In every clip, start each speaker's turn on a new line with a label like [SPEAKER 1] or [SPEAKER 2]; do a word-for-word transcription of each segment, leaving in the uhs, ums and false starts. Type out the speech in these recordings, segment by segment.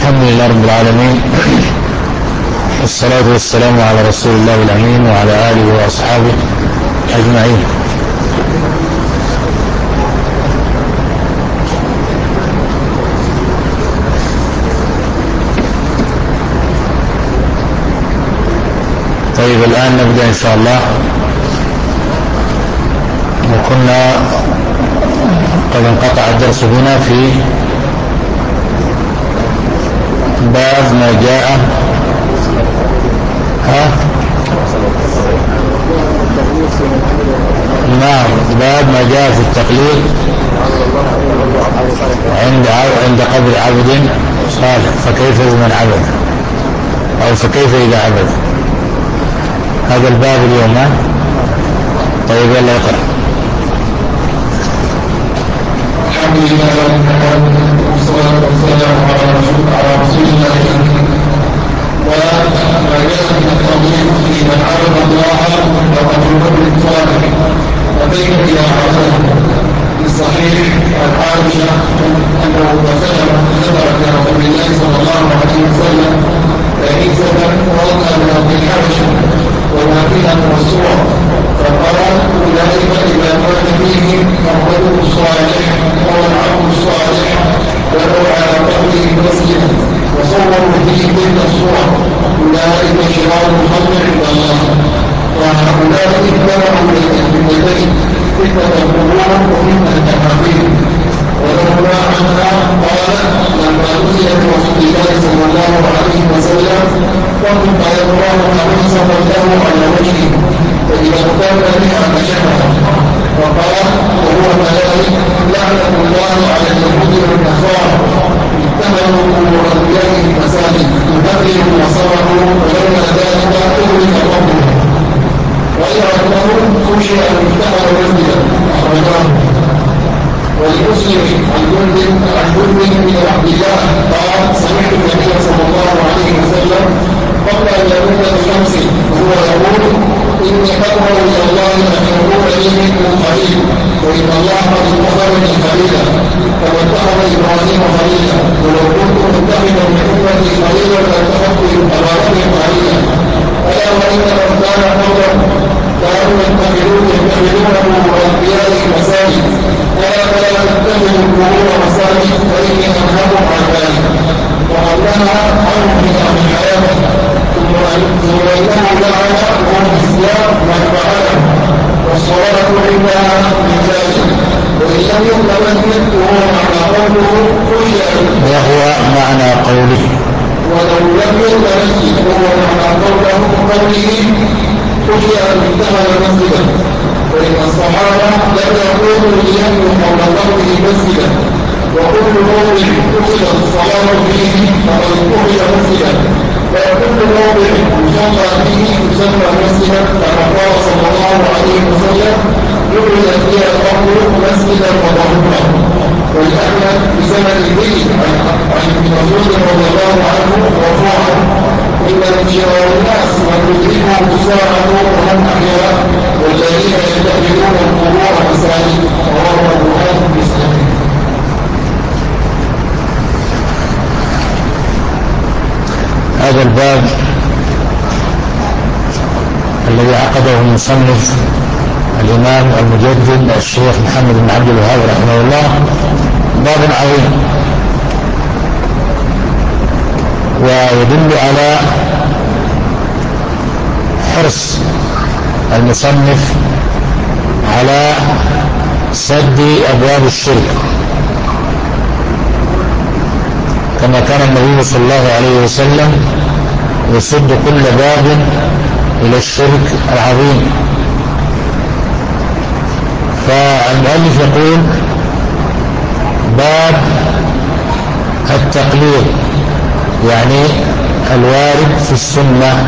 [SPEAKER 1] الحمد لله رب العالمين، والصلاة والسلام على رسول الله الأمين وعلى آله وأصحابه أجمعين. طيب الآن نبدأ إن شاء الله. وكنا قد انقطع الدرس بنا في باب ما جاء ها نعم باب ما جاء في التقليد عند عند قبر عبد صالح، فكيف بمن عبد أو فكيف إذا عبد. هذا الباب اليوم. طيب يلا اقرأ.
[SPEAKER 2] الحمد لله رب العالمين، والصلاة والسلام على رسول على رسول الله وما جاء من التوحيد في من عبد الله وقد يكون صالح وكيف إذا عبده. في الصحيح عن عائشة أنه ذكر ذكر رسول الله صلى الله عليه وسلم كنيسة وضع من أرض الحبشة وما فيها من الصور، فقال أولئك إذا مات فيهم الرجل الصالح أو العبد الصالح بنوا على قبره مسجدا وصوروا فيه تلك الصور، أولئك شرار الخلق عند الله. وهؤلاء اتبعوا للفتنتين، فتنة القبور وفتنة التحقيق. ولولا عنها قال لما نزل برسول الله صلى الله عليه وسلم وكن يقرأ خميسا له على وجهه فإذا اغتاب بها كشفها، وقال وهو كذلك لعنة الله على اليهود والنصارى اتخذوا قبور أنبيائهم مساجد يهرب وصرفوا ولولا ذلك أغلق قبره. غير أنه خشي أن اتخذ مسجدا أخرجاه. ولمسلم عن جند عن جند بن عبد الله قال سمعت النبي صلى الله عليه وسلم قبل ان يموت بشمس وهو يقول اني اقرب الى الله ان يكون لي منكم خليل، وان الله قد اتخذني خليلا كما اتخذ ابراهيم خليلا، ولو كنت متخذا من امتي خليلا لاتخذت ابا بكر خليلا. الا وان من كان قبلا كانوا يتخذون يتخذونه وانبيائهم مساجد، الا فلا تتخذوا القبور مساجد فاني انهاكم عن ذلك. وقد نهى عنه في اهل الحياه، ثم انه لعن وهو الاسلام من فعله، والصلاه عندها من ذلك. وان لم يكن مسجد وهو معنى قوله خشي
[SPEAKER 1] وهو معنى قوله
[SPEAKER 2] ولو لم يكن مسجد وهو معنى قوله قوله خشي ان اتخذ مسجدا. وان الصحابه لم يقولوا ليبنوا قول قوله مسجدا، وكل موضع قصد الصلاه فيه فقد اتخذ مسجدا، وكل موضع يصلى فيه يسمى مسجدا، كما قال صلى الله عليه وسلم جعل فيها الارض مسجدا وطهورا. والاحمد بسند به عن ابن مسعود رضي الله عنه مرفوعا ان من شرار الناس من تدركهم الساعه وهم احياء والذين يتخذون القبور مساجد. رواه البخاري ومسلم.
[SPEAKER 1] هذا الباب الذي عقده المصنف الإمام المجدد الشيخ محمد بن عبد الوهاب رحمه الله باب عظيم، ويدل على حرص المصنف على سد أبواب الشرك، كما كان النبي صلى الله عليه وسلم يسد كل باب إلى الشرك العظيم. فالمؤلف يقول باب التقليد، يعني الوارد في السنة.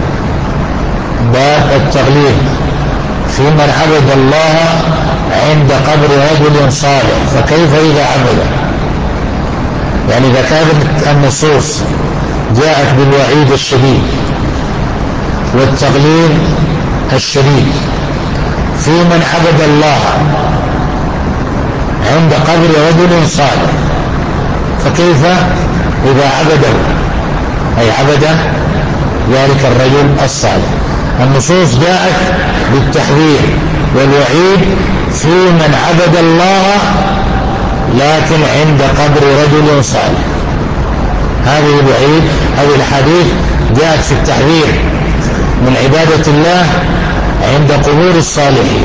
[SPEAKER 1] باب التقليد في من عبد الله عند قبر رجل صالح، فكيف إذا عبد؟ يعني إذا كانت النصوص جاءت بالوعيد الشديد والتقليد الشديد في من عبد الله عند قبر رجل صالح، فكيف إذا عبده، أي عبد ذلك الرجل الصالح. النصوص جاءت بالتحذير والوعيد في من عبد الله لكن عند قبر رجل صالح. هذه الوعيد، هذه الحديث جاءت في التحذير من عبادة الله عند قبور الصالحين.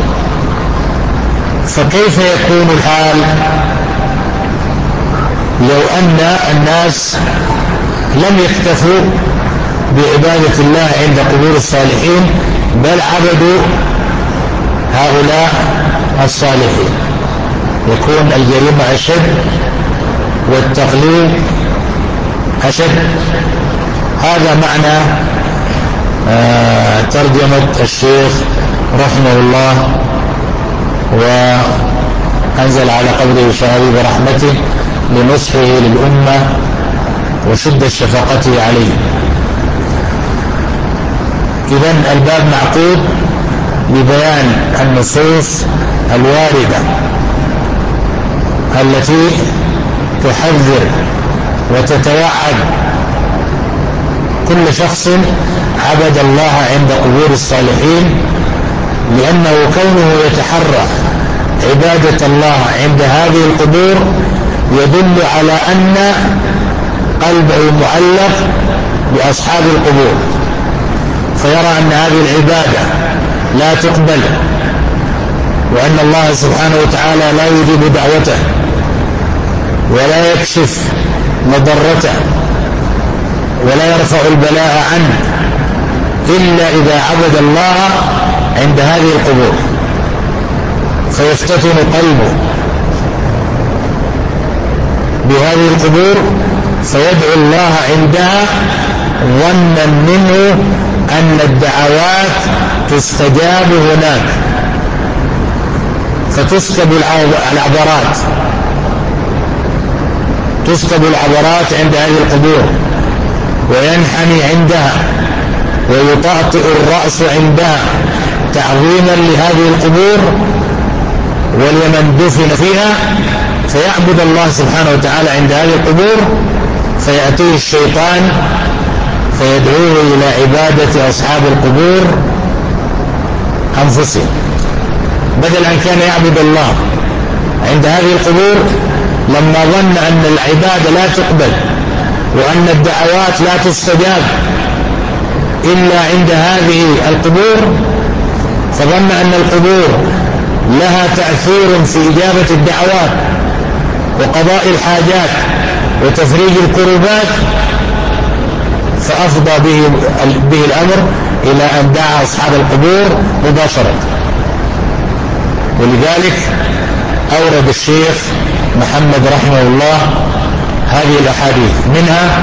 [SPEAKER 1] فكيف يكون الحال لو أن الناس لم يكتفوا بعبادة الله عند قبور الصالحين بل عبدوا هؤلاء الصالحين؟ يكون الجريمة أشد والتقليد أشد. هذا معنى آه ترجمة الشيخ رحمه الله، وأنزل على قبره شهادة برحمته لنصحه للأمة وشدة شفقته عليه. إذن الباب معقود ببيان النصوص الواردة التي تحذر وتتوعد كل شخص عبد الله عند قبور الصالحين، لأنه كونه يتحرى عبادة الله عند هذه القبور يدل على أن قلبه معلق بأصحاب القبور، فيرى أن هذه العبادة لا تقبل، وأن الله سبحانه وتعالى لا يجيب دعوته ولا يكشف مضرته ولا يرفع البلاء عنه إلا إذا عبد الله عند هذه القبور، فيفتتن قلبه بهذه القبور فيدعو الله عندها ظنا منه أن الدعوات تستجاب هناك، فتسكب العبرات تسكب العبرات عند هذه القبور، وينحني عندها ويطأطئ الرأس عندها تعظيما لهذه القبور ولمن دفن فيها، فيعبد الله سبحانه وتعالى عند هذه القبور، فيأتيه الشيطان فيدعوه إلى عبادة أصحاب القبور أنفسهم، بدل أن كان يعبد الله عند هذه القبور. لما ظن أن العبادة لا تقبل وأن الدعوات لا تستجاب إلا عند هذه القبور، فظن أن القبور لها تأثير في إجابة الدعوات وقضاء الحاجات وتفريج الكربات، فأفضى به, به الأمر إلى أن دعا أصحاب القبور مباشرة. ولذلك أورد الشيخ محمد رحمه الله هذه الأحاديث، منها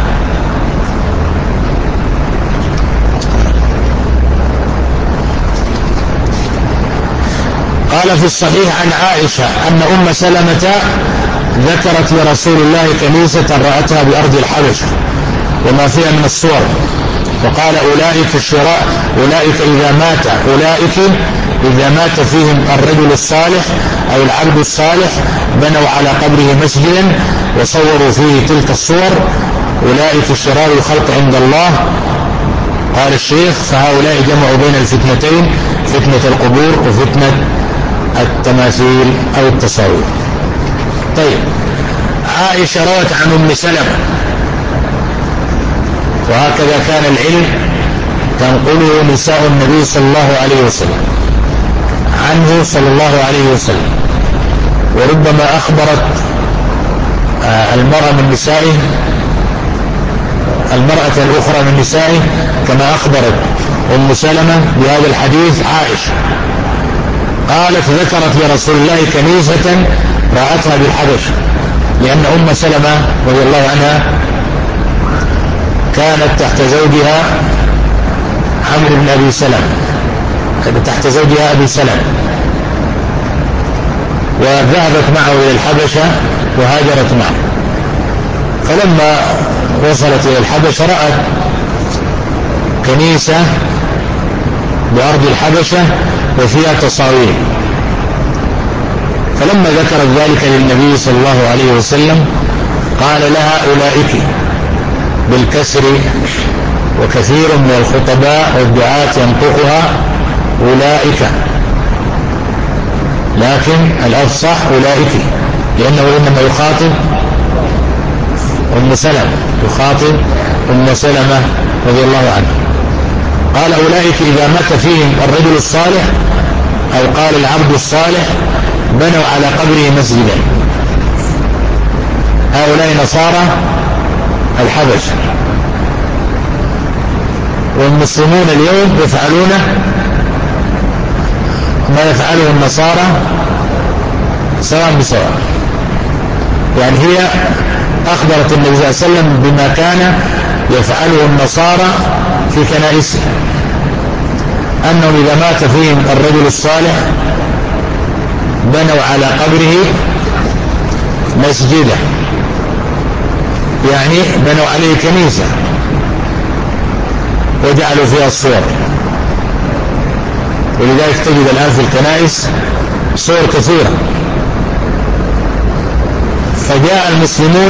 [SPEAKER 1] قال في الصحيح عن عائشة أن أم سلمة ذكرت لرسول الله كنيسة رأتها بأرض الحبشة وما فيها من الصور، وقال أولئك الشراء أولئك إذا مات أولئك إذا مات فيهم الرجل الصالح أو العبد الصالح بنوا على قبره مسجدا وصوروا فيه تلك الصور، أولئك شرار الخلق عند الله. قال الشيخ فهؤلاء جمعوا بين الفتنتين، فتنة القبور وفتنة التماثيل أو التصاوير. طيب، عائشة روت عن أم سلمة، وهكذا كان العلم تنقله نساء النبي صلى الله عليه وسلم عنه صلى الله عليه وسلم، وربما أخبرت المرأة من نسائه المرأة الأخرى من نسائه كما أخبرت أم سلمة بهذا الحديث عائشة. قالت ذكرت لرسول الله كنيسة رأتها بالحبشة، لأن أم سلمة رضي الله عنها كانت تحت زوجها عمرو بن أبي سلمة، تحت زوجها أبي سلمة، وذهبت معه إلى الحبشة وهاجرت معه. فلما وصلت إلى الحبشة رأت كنيسة بأرض الحبشة وفيها تصاوير، فلما ذكرت ذلك للنبي صلى الله عليه وسلم قال لها أولئك بالكسر، وكثير من الخطباء والدعاة ينطقها أولئك، لكن الأفصح أولئك، لأنه إنما يخاطب أم سلمة، يخاطب أم سلمة رضي الله عنها. قال أولئك إذا مات فيهم الرجل الصالح أو قال العبد الصالح بنوا على قبره مسجدا. هؤلاء نصارى الحبش، والمسلمون اليوم يفعلون ما يفعله النصارى سواء بسواء. يعني هي أخبرت النبي صلى الله عليه وسلم بما كان يفعله النصارى في كنائسهم، أنهم إذا مات فيهم الرجل الصالح بنوا على قبره مسجدا، يعني بنوا عليه كنيسة وجعلوا فيها الصور. ولذلك تجد الآن في الكنائس صور كثيرة. فجاء المسلمون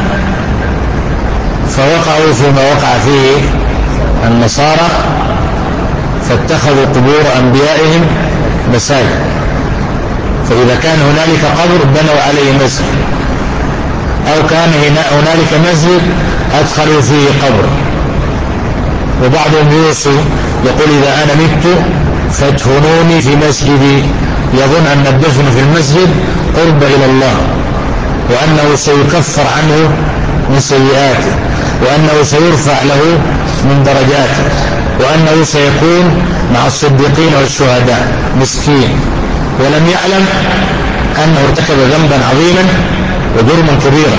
[SPEAKER 1] فوقعوا فيما وقع فيه النصارى، فاتخذوا قبور أنبيائهم مساجد، فإذا كان هنالك قبر بنوا عليه مسجد، أو كان هنالك مسجد أدخلوا فيه قبر. وبعضهم يوصي يقول إذا أنا مت فادفنوني في مسجدي، يظن أن الدفن في المسجد قرب إلى الله، وأنه سيكفر عنه من سيئاته، وأنه سيرفع له من درجاته، وأنه سيكون مع الصديقين والشهداء. مسكين، ولم يعلم أنه ارتكب ذنبا عظيما وجرما كبيرا.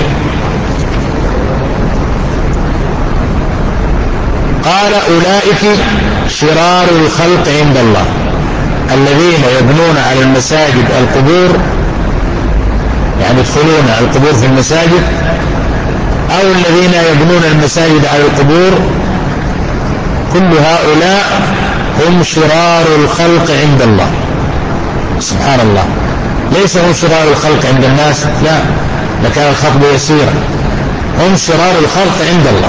[SPEAKER 1] قال أولئك شرار الخلق عند الله، الذين يبنون على المساجد القبور، يعني يدخلون القبور في المساجد، أو الذين يبنون المساجد على القبور، كل هؤلاء هم شرار الخلق عند الله. سبحان الله، ليس هم شرار الخلق عند الناس، لا، لكان الخطب يسيرا. هم شرار الخلق عند الله،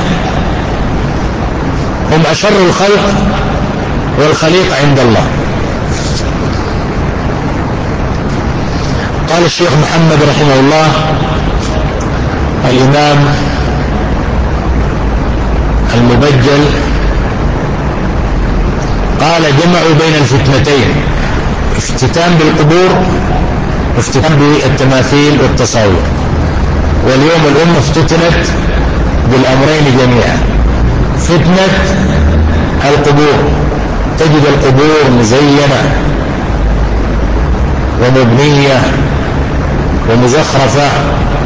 [SPEAKER 1] هم أشر الخلق والخليقة عند الله. قال الشيخ محمد رحمه الله الإمام المبجل، قال جمعوا بين الفتنتين، افتتان بالقبور وافتتان بالتماثيل والتصاوير. واليوم الأمة افتتنت بالأمرين جميعا. فتنة القبور، تجد القبور مزينة ومبنية ومزخرفة،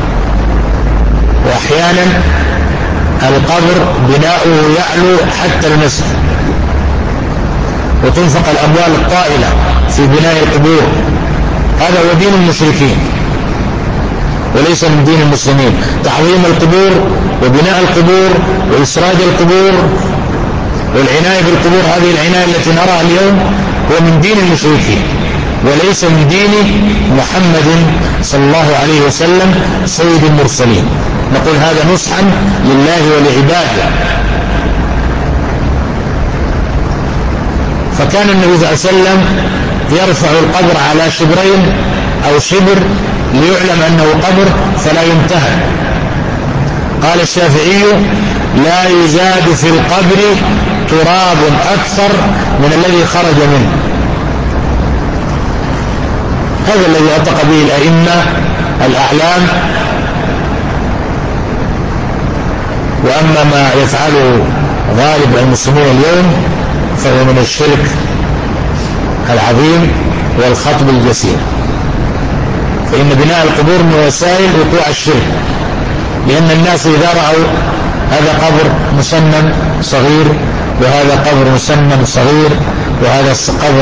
[SPEAKER 1] وأحيانا القبر بناؤه يعلو حتى المسجد، وتنفق الأموال الطائلة في بناء القبور. هذا هو دين المشركين وليس من دين المسلمين. تعظيم القبور وبناء القبور وإسراج القبور والعناية بالقبور، هذه العناية التي نراها اليوم هو من دين المشركين وليس من دين محمد صلى الله عليه وسلم سيد المرسلين. نقول هذا نصحا لله ولعباده. فكان النبي صلى الله عليه وسلم يرفع القبر على شبرين أو شبر ليعلم أنه قبر فلا ينتهى. قال الشافعي لا يزاد في القبر تراب أكثر من الذي خرج منه. هذا الذي أطلق به الأئمة الأعلام. وأما ما يفعله غالب المسلمين اليوم فهو من الشرك العظيم والخطب الجسيم. فإن بناء القبور من وسائل وقوع الشرك، لأن الناس إذا رأوا هذا قبر مسنن صغير وهذا قبر مسنن صغير وهذا قبر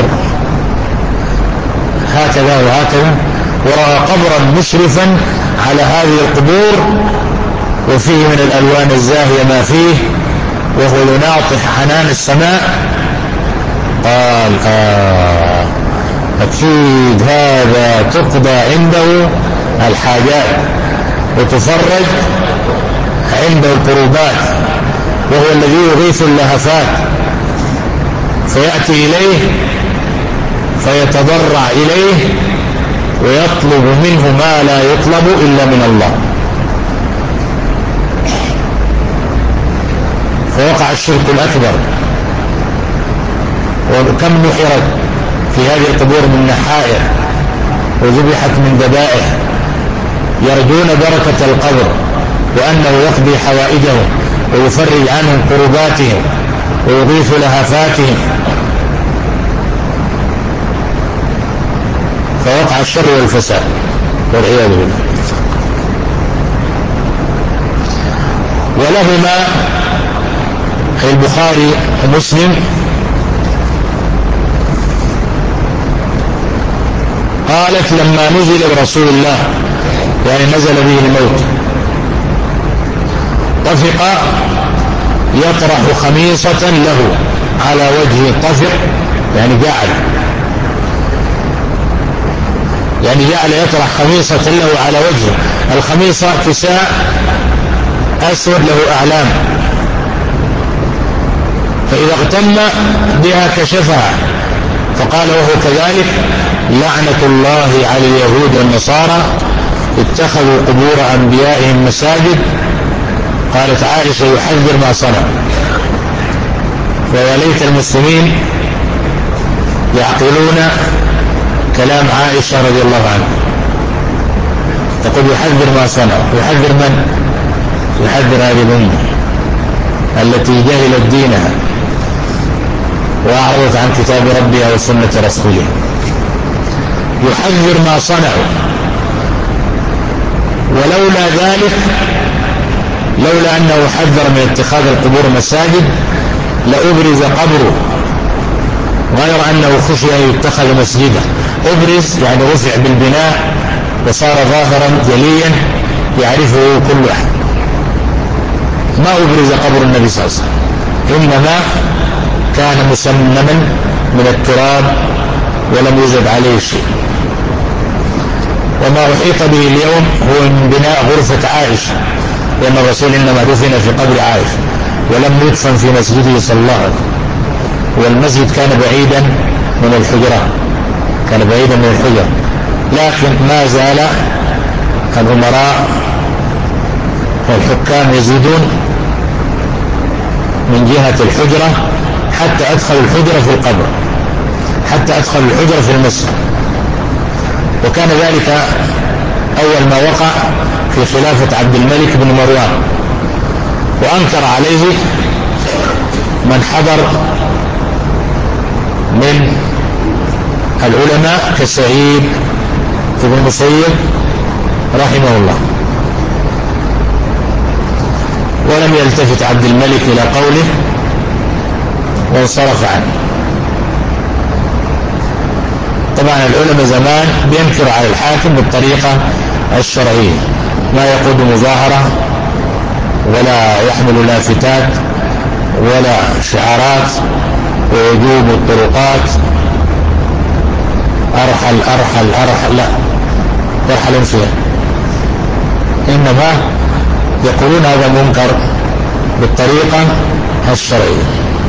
[SPEAKER 1] هكذا وهكذا، ورأى قبرا مشرفا على هذه القبور وفيه من الألوان الزاهية ما فيه وهو يناطح حنان السماء، قال آه أكيد هذا تقضى عنده الحاجات، وتفرج عنده القربات، وهو الذي يغيث اللهفات، فيأتي إليه فيتضرع إليه ويطلب منه ما لا يطلب إلا من الله، فوقع الشرك الأكبر. وكم نحرت في هذه القبور من نحائر وذبحت من ذبائح يرجون بركة القبر وأنه يقضي حوائجهم ويفرج عنهم كرباتهم ويغيث لهفاتهم، فوقع الشر والفساد والعياذ بالله. ولهما البخاري ومسلم قالت لما نزل برسول الله، يعني نزل به الموت، طفق يطرح خميصة له على وجهه، طفق يعني جعل يعني جعل يطرح خميصة له على وجهه. الخميصة كساء أسود له أعلام، فإذا اغتم بها كشفها، فقال وهو كذلك لعنة الله على اليهود والنصارى اتخذوا قبور أنبيائهم مساجد. قالت عائشة يحذر ما صنع. فوليت المسلمين يعقلون كلام عائشة رضي الله عنها، تقول يحذر ما صنع. يحذر من؟ يحذر هذه الأمة التي جهلت دينها وأعرضت عن كتاب ربها وسنة رسوله. يحذر ما صنعوا. ولولا ذلك، لولا أنه حذر من اتخاذ القبور مساجد لأبرز قبره، غير أنه خشي أن يتخذ مسجدا. أبرز يعني رفع بالبناء وصار ظاهرا جليا يعرفه كل أحد. ما أبرز قبر النبي صلى الله عليه وسلم، إنما كان مسمما من التراب ولم يزد عليه شيء. وما أحيط به اليوم هو من بناء غرفة عائشة، لأن الرسول إنما دفن في قبر عائشة ولم يدفن في مسجده صلى الله عليه وسلم، والمسجد كان بعيدا من الحجرة، كان بعيدا من الحجرة. لكن ما زال الأمراء والحكام يزيدون من جهة الحجرة حتى أدخل الحجرة في القبر، حتى أدخل الحجرة في المسجد. وكان ذلك أول ما وقع في خلافة عبد الملك بن مروان، وأنكر عليه من حضر من العلماء كسعيد بن المسيب رحمه الله، ولم يلتفت عبد الملك إلى قوله وانصرف عنه. طبعا العلماء زمان بينكر على الحاكم بالطريقة الشرعية، ما يقود مظاهرة ولا يحمل لافتات ولا شعارات ووجوب الطرقات أرحل أرحل أرحل، لا يرحلون فيها، إنما يقولون هذا منكر بالطريقة الشرعية.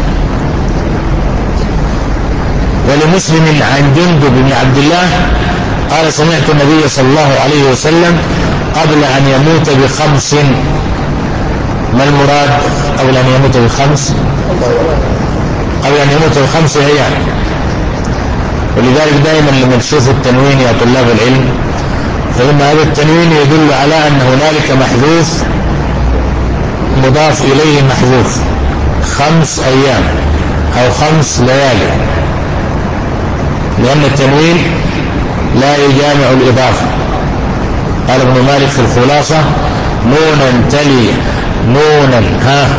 [SPEAKER 1] ولمسلم عن جندب بن عبد الله قال سمعت النبي صلى الله عليه وسلم قبل أن يموت بخمس. ما المراد قبل أن يموت بخمس؟ قبل أن يموت بخمس أيام. ولذلك دائما لما نشوف التنوين يا طلاب العلم، فإن هذا التنوين يدل على أن هنالك محذوف مضاف إليه محذوف، خمس أيام أو خمس ليالي، لأن التنوين لا يجامع الإضافة. قال ابن مالك في الخلاصة نونا تلي نونا ها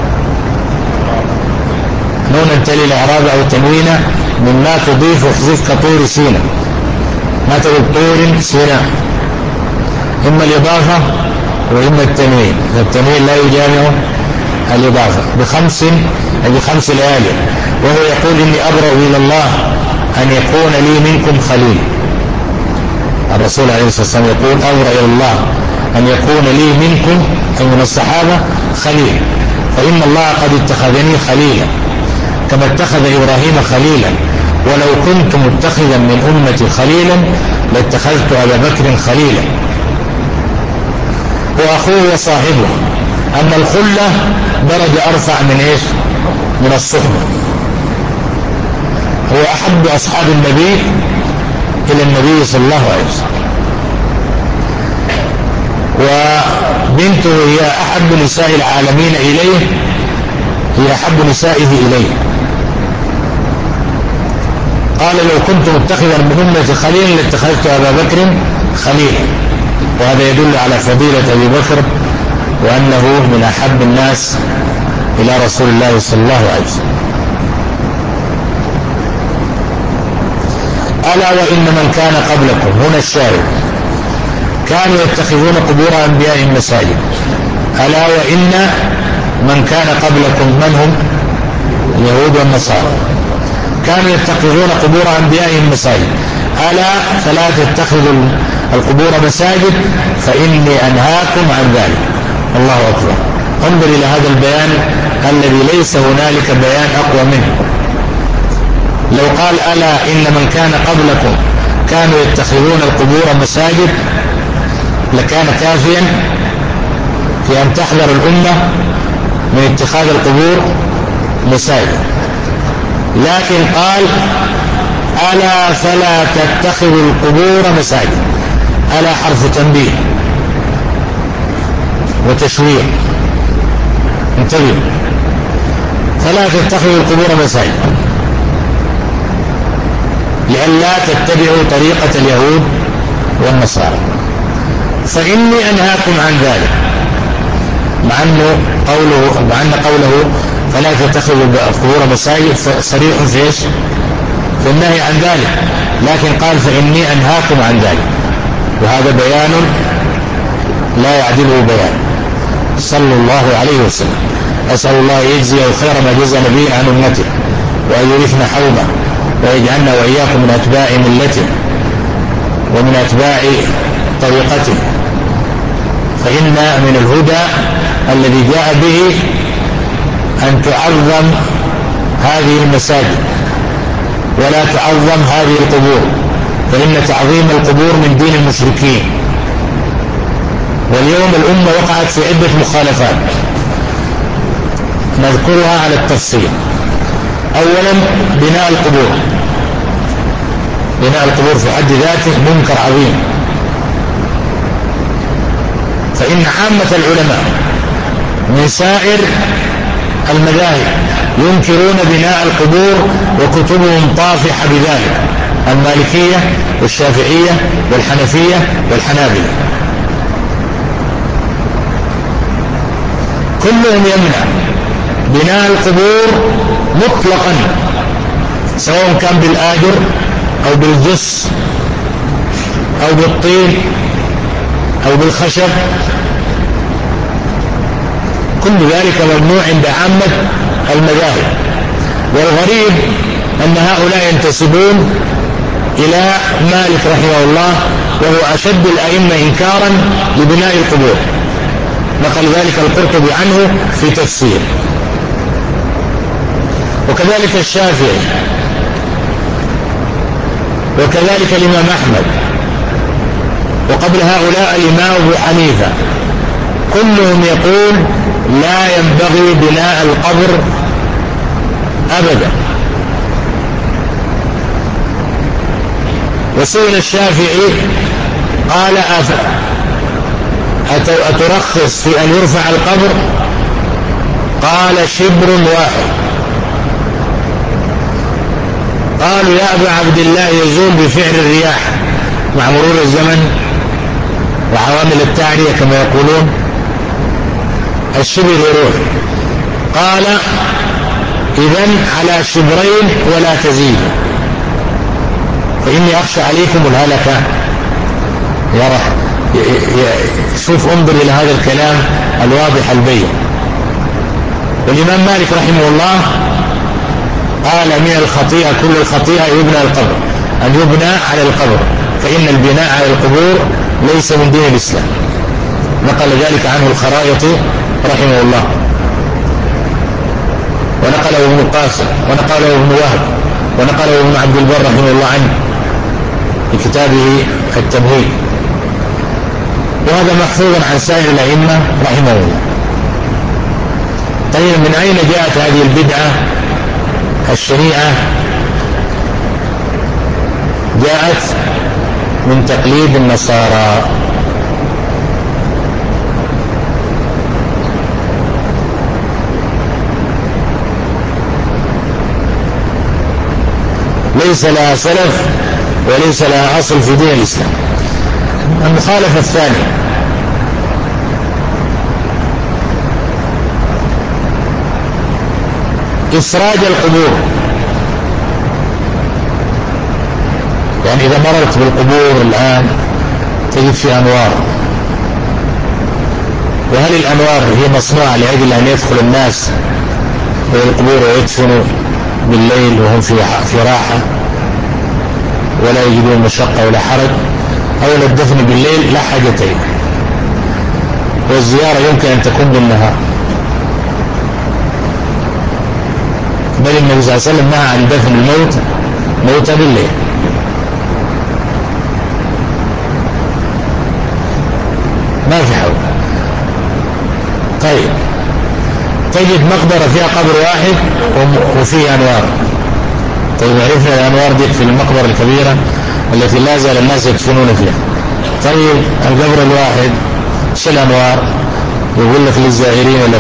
[SPEAKER 1] نونا تلي الإعراب أو تنوينا مما تضيف احذف كطور سينا، ما تقول طور سينا، إما الإضافة وإما التنوين. التنوين لا يجامع الإضافة. بخمس أي بخمس ليالي. وهو يقول إني أبرأ إلى الله أن يكون لي منكم خليل. الرسول عليه الصلاة والسلام يقول أبرأ إلى الله أن يكون لي منكم أي من الصحابة خليل، فإن الله قد اتخذني خليلا كما اتخذ إبراهيم خليلا، ولو كنت متخذا من أمتي خليلا لاتخذت أبا بكر خليلا. وأخوه وصاحبه أن الخلة درجة أرفع من إيش؟ من الصحبة. هو أحب أصحاب النبي إلى النبي صلى الله عليه وسلم، وبنته هي أحب نساء العالمين إليه، هي أحب نسائه إليه. قال لو كنت متخذا من أمتي خليلا لاتخذت أبا بكر خليلا، وهذا يدل على فضيلة أبي بكر وأنه من أحب الناس إلى رسول الله صلى الله عليه وسلم. ألا وإن من كان قبلكم، هنا الشارع، كانوا يتخذون قبور أنبيائهم مساجد. ألا وإن من كان قبلكم، من هم؟ اليهود والنصارى، كانوا يتخذون قبور أنبيائهم مساجد. ألا فلا تتخذوا القبور مساجد فإني أنهاكم عن ذلك. الله أكبر. انظر إلى هذا البيان الذي ليس هنالك بيان أقوى منه. لو قال ألا إن من كان قبلكم كانوا يتخذون القبور مساجد لكان كافيا في أن تحذر الأمة من اتخاذ القبور مساجد، لكن قال ألا فلا تتخذوا القبور مساجد. ألا حرف تنبيه وتشويق، انتبه، فلا تتخذوا القبور مساجد لئلا تتبعوا طريقة اليهود والنصارى، فإني أنهاكم عن ذلك. مع أنه قوله مع أن قوله فلا تتخذوا القبور مساجد صريح في ايش؟ في النهي عن ذلك، لكن قال فإني أنهاكم عن ذلك، وهذا بيان لا يعدله بيان صلى الله عليه وسلم. أسأل الله يجزيه خير ما جزى نبيه عن أمته، وأن يرثنا حوضه، ويجعلنا وإياكم من أتباع ملته ومن أتباع طريقته. فإن من الهدى الذي جاء به أن تعظم هذه المساجد ولا تعظم هذه القبور، فإن تعظيم القبور من دين المشركين. واليوم الأمة وقعت في عدة مخالفات نذكرها على التفصيل. أولا بناء القبور، بناء القبور في حد ذاته منكر عظيم، فإن عامة العلماء من سائر المذاهب ينكرون بناء القبور وكتبهم طافحة بذلك، المالكية والشافعية والحنفية والحنابلة كلهم يمنع بناء القبور مطلقا، سواء كان بالآجر أو بالجس أو بالطين أو بالخشب، كل ذلك ممنوع عند عامة المذاهب. والغريب أن هؤلاء ينتسبون إلى مالك رحمه الله، وهو أشد الأئمة إنكارا لبناء القبور، نقل ذلك القرطبي عنه في تفسير، وكذلك الشافعي، وكذلك الإمام أحمد، وقبل هؤلاء الإمام أبو حنيفة، كلهم يقول لا ينبغي بناء القبر أبدا. وسئل الشافعي قال أترخص في أن يرفع القبر؟ قال شبر واحد. قالوا يا أبا عبد الله يزول بفعل الرياح مع مرور الزمن وعوامل التعرية كما يقولون، الشبر يروح. قال إذن على شبرين ولا تزيد، فإني أخشى عليكم الهلكة. يا رح شوف، انظر إلى هذا الكلام الواضح البين. والإمام مالك رحمه الله قال من الخطيئة كل الخطيئة يبنى القبر، أن يبنى على القبر، فإن البناء على القبور ليس من دين الإسلام. نقل ذلك عنه الخرائطي رحمه الله، ونقله ابن القاسم، ونقله ابن وهب، ونقله ابن عبد البر رحمه الله عنه في كتابه التمهيد، وهذا محفوظ عن سائر الأئمة رحمه الله. طيب، من أين جاءت هذه البدعة الشنيعة؟ جاءت من تقليد النصارى. ليس لها سلف وليس لها أصل في دين الإسلام. المخالفة الثانية: إسراج القبور. يعني إذا مررت بالقبور الآن تجد في أنوار، وهل الأنوار هي مصنوعة لأجل أن يدخل الناس إلى القبور ويدفنوا بالليل وهم في في راحة ولا يجدون مشقة ولا حرج، أو الدفن بالليل لا حاجة إليه، والزيارة يمكن أن تكون بالنهار؟ بل النبي صلى الله عليه وسلم نهى عن دفن الموت موتى بالليل. ما في حول. طيب، تجد مقبرة فيها قبر واحد وفيه أنوار. طيب، عرفنا الأنوار دي في المقبرة الكبيرة التي لا زال الناس يدفنون فيها. طيب، القبر الواحد شو الأنوار؟ يقول لك للزائرين له.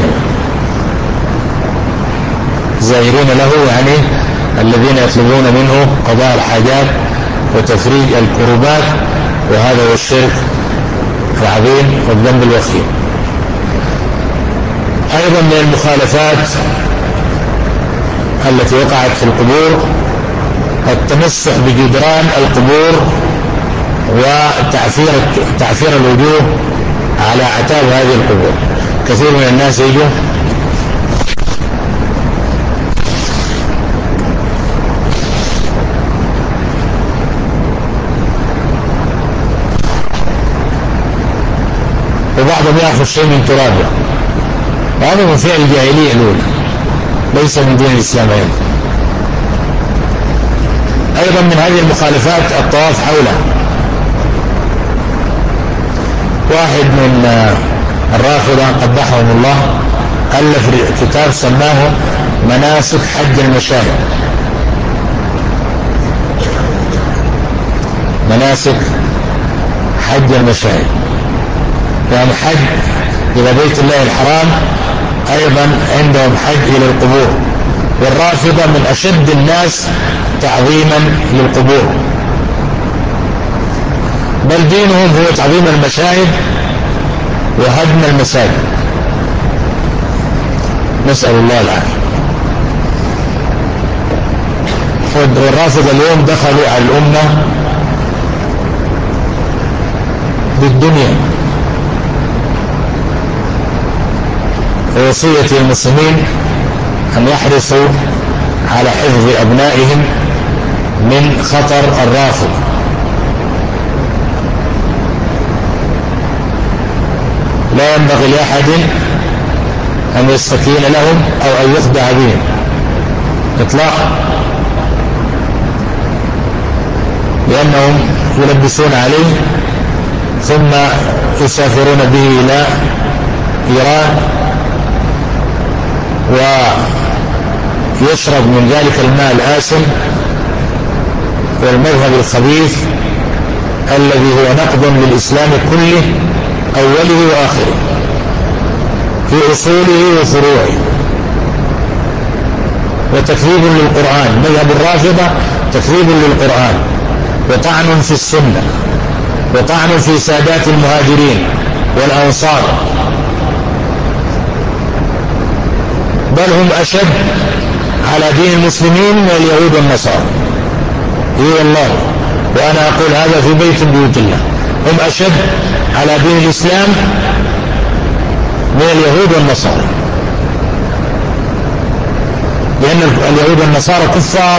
[SPEAKER 1] زائرين له يعني الذين يطلبون منه قضاء الحاجات وتفريج الكربات، وهذا هو الشرك العظيم والذنب الوخيم. أيضا من المخالفات التي وقعت في القبور التمسح بجدران القبور وتعفير تعفير الوجوه على أعتاب هذه القبور. كثير من الناس يجوا وبعضهم يأخذ شيء من ترابه، وهذا من فعل الجاهلية الأولى، ليس من دين الإسلام. أيضا من هذه المخالفات الطواف حوله. واحد من الرافضة قبحهم الله ألف كتاب سماه مناسك حج المشاهد. مناسك حج المشاهد يعني حج إلى بيت الله الحرام، أيضا عندهم حج إلى القبور. والرافضة من أشد الناس تعظيما للقبور، بل دينهم هو تعظيم المشاهد وهدم المساجد، نسأل الله العافية. والرافضة اليوم دخلوا على الأمة بالدنيا. ووصية المسلمين أن يحرصوا على حفظ أبنائهم من خطر الرافض. لا ينبغي لأحد أن يستكين لهم أو أن يخدع بهم إطلاقا، لأنهم يلبسون عليه ثم يسافرون به إلى إيران ويشرب من ذلك الماء الآسن والمذهب الخبيث الذي هو نقض للإسلام كله أوله وآخره في أصوله وفروعه، وتكذيب للقرآن. مذهب الرافضة تكذيب للقرآن وطعن في السنة وطعن في سادات المهاجرين والأنصار، بل هم أشد على دين المسلمين من اليهود والنصارى. إيه والله، وأنا أقول هذا في بيت بيوت الله، هم أشد على دين الإسلام من اليهود والنصارى، لأن اليهود والنصارى كفار،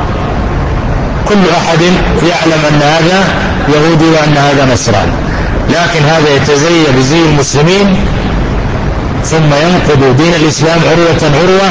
[SPEAKER 1] كل أحد يعلم أن هذا يهودي وأن هذا نصراني، لكن هذا يتزي بزي المسلمين ثم ينقض دين الإسلام عروة عروة،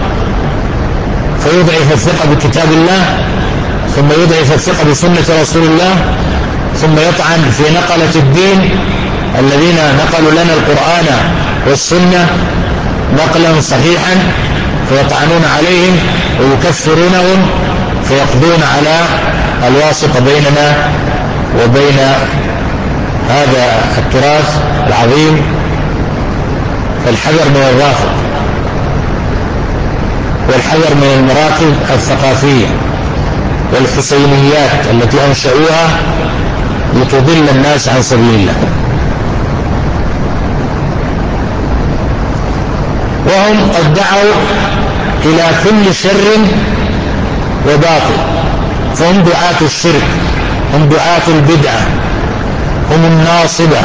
[SPEAKER 1] فيضعف الثقة بكتاب الله، ثم يضعف الثقة بسنة رسول الله، ثم يطعن في نقلة الدين الذين نقلوا لنا القرآن والسنة نقلا صحيحا، فيطعنون عليهم ويكفرونهم، فيقضون على الواسطة بيننا وبين هذا التراث العظيم. فالحذر من الرافض، والحذر من المراكز الثقافية والحسينيات التي أنشأوها لتضل الناس عن سبيل الله. وهم قد دعوا إلى كل شر وباطل، فهم دعاة الشرك، هم دعاة البدعة، هم الناصبة،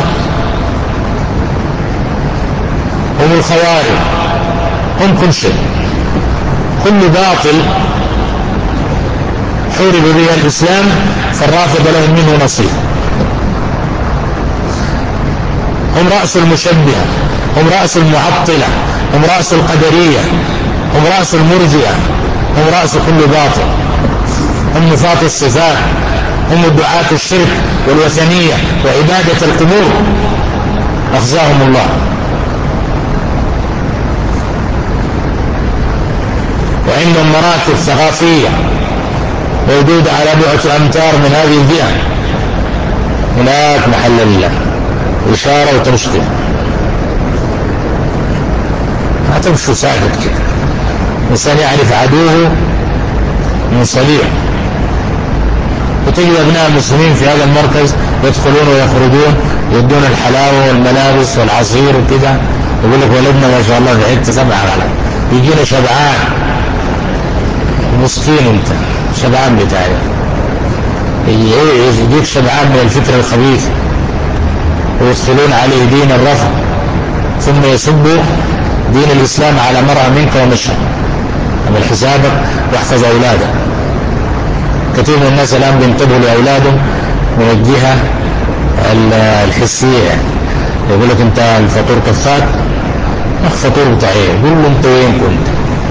[SPEAKER 1] هم الخوارج، هم كل شيء، كل باطل حورب به الإسلام فالرافض لهم منه نصيب. هم رأس المشبهة، هم رأس المعطلة، هم رأس القدرية، هم رأس المرجئة، هم رأس كل باطل، هم نفاة الصفات، هم دعاة الشرك والوثنية وعبادة القبور، أخزاهم الله. وعندهم مراكز ثقافية موجودة على بضعة أمتار من هذه الجهة، هناك محل الله إشارة وتمشي، ما تمشوا ساكت كده. الإنسان يعرف عدوه من صليح. وتجد أبناء المسلمين في هذا المركز يدخلون ويخرجون يدون الحلاوة والملابس والعصير وكده، يقول لك ولدنا ما شاء الله في حتة سبعة على يجينا شبعان. مسكين انت، شبعان بتاعي، يجيك شبعان من الفكر الخبيث، ويدخلون عليه دين الرفض، ثم يسبوا دين الإسلام على مرأة منك ومشهد. اعمل حسابك واحفظ أولادك. كثير من الناس الآن بينتبهوا لأولادهم من الجهة الحسية، يقول لك انت الفطور كفاك، اخ فطور بتاعي، قول له انت وين كنت،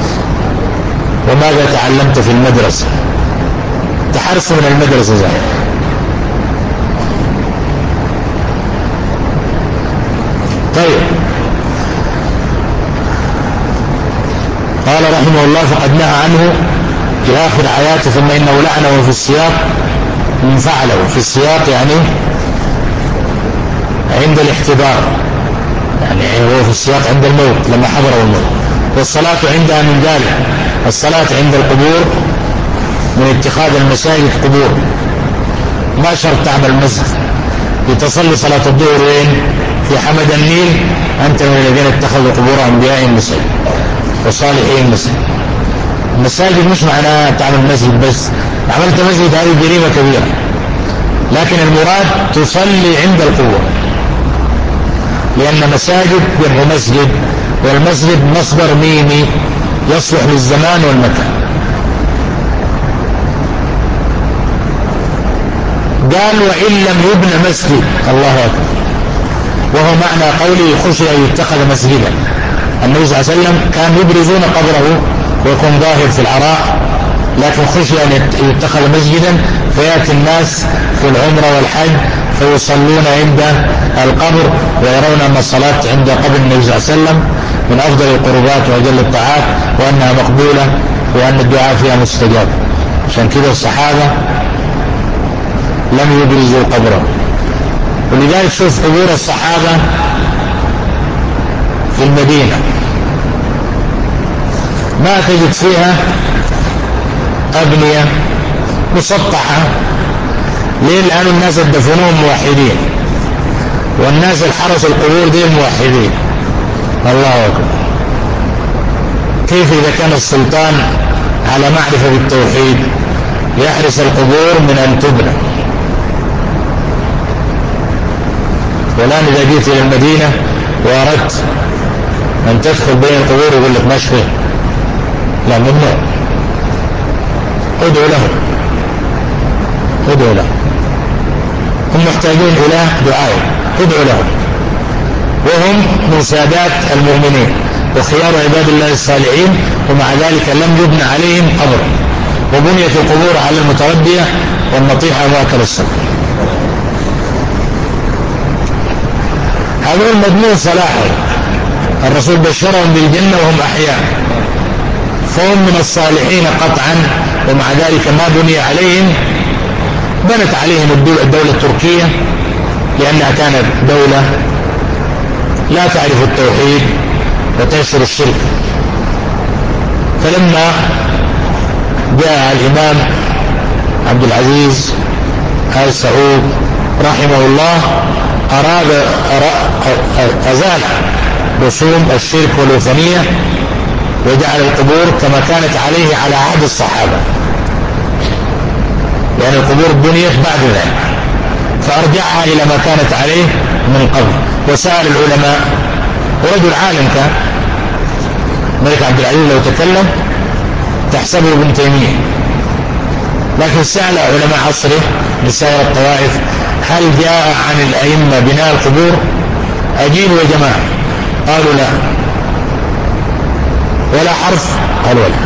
[SPEAKER 1] وماذا تعلمت في المدرسة، تحرص من المدرسة زي. طيب، قال رحمه الله فقد نهى عنه في آخر آياته ثم إنه لعنه في السياق من فعله. في السياق يعني عند الاحتضار، يعني هو في السياق عند الموت لما حضره الموت. والصلاة عندها من ذلك، الصلاة عند القبور من اتخاذ المساجد قبور. ما شرط تعمل مسجد، لتصلي صلاة الظهر وين؟ في حمد النيل، أنت من الذين اتخذوا قبور أنبيائهم مسجد وصالحين مسجد. المساجد مش معناها تعمل مسجد بس، عملت مسجد هذه جريمة كبيرة، لكن المراد تصلي عند القبور، لأن مساجد جمع مسجد، والمسجد مصدر ميمي يصلح للزمان والمكان. قال وإن لم يبنى مسجد، الله أكبر، وهو معنى قوله خشي أن يتخذ مسجدا. النبي صلى الله عليه وسلم كان يبرزون قبره ويكون ظاهر في العراء، لكن خشي أن يتخذ مسجدا فيأتي الناس في العمرة والحج فيصلون عند القبر ويرون أن الصلاة عند قبر النبي صلى الله عليه وسلم من أفضل القربات وأجل الطاعات، وأنها مقبولة وأن الدعاء فيها مستجاب. عشان كده الصحابة لم يبرزوا قبره. ولذلك شوف قبور الصحابة في المدينة ما تجد فيها أبنية مسطحة. ليه؟ لأن الناس الدفنون موحدين، والناس الحرس القبور دي موحدين. الله أكبر. كيف إذا كان السلطان على معرفة بالتوحيد يحرس القبور من أن تبنى؟ والآن إذا جيت إلى المدينة وأردت أن تدخل بين القبور يقول لك ماشي فيه، لا ممنوع، ادعو له، ادعو له. هم محتاجون إلى دعاء، ادعو لهم، وهم من سادات المؤمنين وخيار عباد الله الصالحين، ومع ذلك لم يبنى عليهم قبر، وبنيت القبور على المتردية والنطيحة وأكل السبع. هذول مضمون صلاحهم، الرسول بشرهم بالجنة وهم أحياء، فهم من الصالحين قطعا، ومع ذلك ما بني عليهم. بنت عليهم الدولة التركية لأنها كانت دولة لا تعرف التوحيد وتنشر الشرك. فلما جاء الإمام عبد العزيز آل سعود رحمه الله أراد أزال رسوم الشرك والوثنية وجعل القبور كما كانت عليه على عهد الصحابة، يعني القبور بنيت بعد ذلك، فأرجعها إلى ما كانت عليه من قبل. وسأل العلماء، ورجل عالم كان الملك عبد العزيز، لو تكلم تحسبه ابن تيمية، لكن سأل علماء عصره لسائر الطوائف: هل جاء عن الأئمة بناء القبور؟ أجيبوا يا جماعة. قالوا لا. ولا حرف؟ قالوا لا.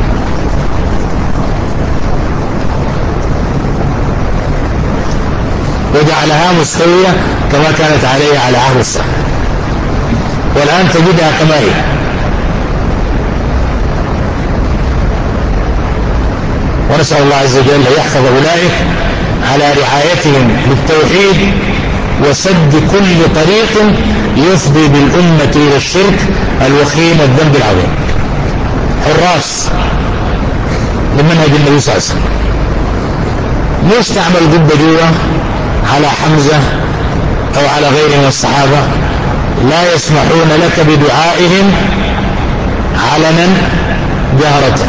[SPEAKER 1] وجعلها مستوية كما كانت عليه على عهد الصحابة، والآن تجدها كما هي. ونسأل الله عز وجل أن يحفظ أولئك على رعايتهم للتوحيد وسد كل طريق يفضي بالأمة إلى الشرك الوخيم والذنب العظيم. حراس لمنهج النبي صلى الله عليه وسلم. يستعمل ضد جوه على حمزة أو على غيره من الصحابة، لا يسمحون لك بدعائهم علنا جهرة.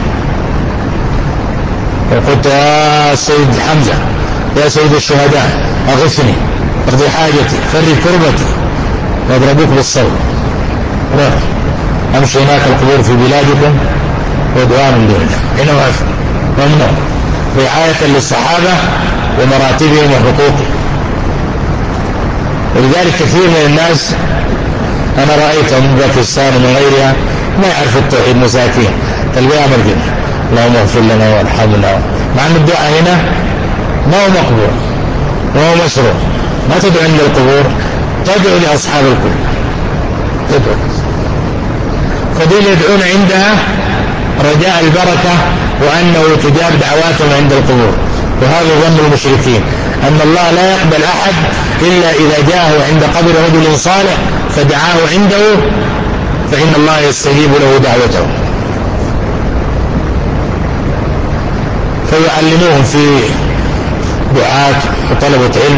[SPEAKER 1] وقلت: يا سيد حمزة، يا سيد الشهداء، أغثني، اقضي حاجتي، فرج كربتي، يضربوك بالصوت. لا، أمشي هناك القبور في بلادكم ودعاء من دون الله. إنما ممنوع، رعاية للصحابة ومراتبهم وحقوقهم. ولذلك كثير من الناس أنا رأيتهم من باكستان ومن غيرها ما يعرف التوحيد، مساكين، تلقى يعمل كده: اللهم اغفر لنا وارحمنا، مع أن الدعاء هنا ما هو مقبول وهو مشروع. ما تدعو عند القبور، تدعو لأصحاب القبور، تدعو. فدين يدعون عندها رجاء البركة وأنه تجاب دعواتهم عند القبور. وهذا ظن المشركين، أن الله لا يقبل أحد إلا إذا جاءه عند قبر رجل صالح فدعاه عنده، فإن الله يستجيب له دعوته. فيعلموهم في دعاة وطلبة علم: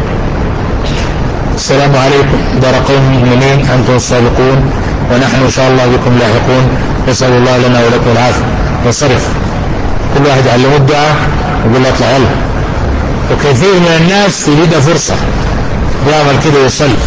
[SPEAKER 1] السلام عليكم دار قوم مؤمنين، أنتم السابقون ونحن إن شاء الله بكم لاحقون، نسأل الله لنا ولكم العافية. وصرف كل واحد يعلمه الدعاء ويقول له اطلع يلا. وكثير من الناس يريد فرصة يعمل كده، يصلي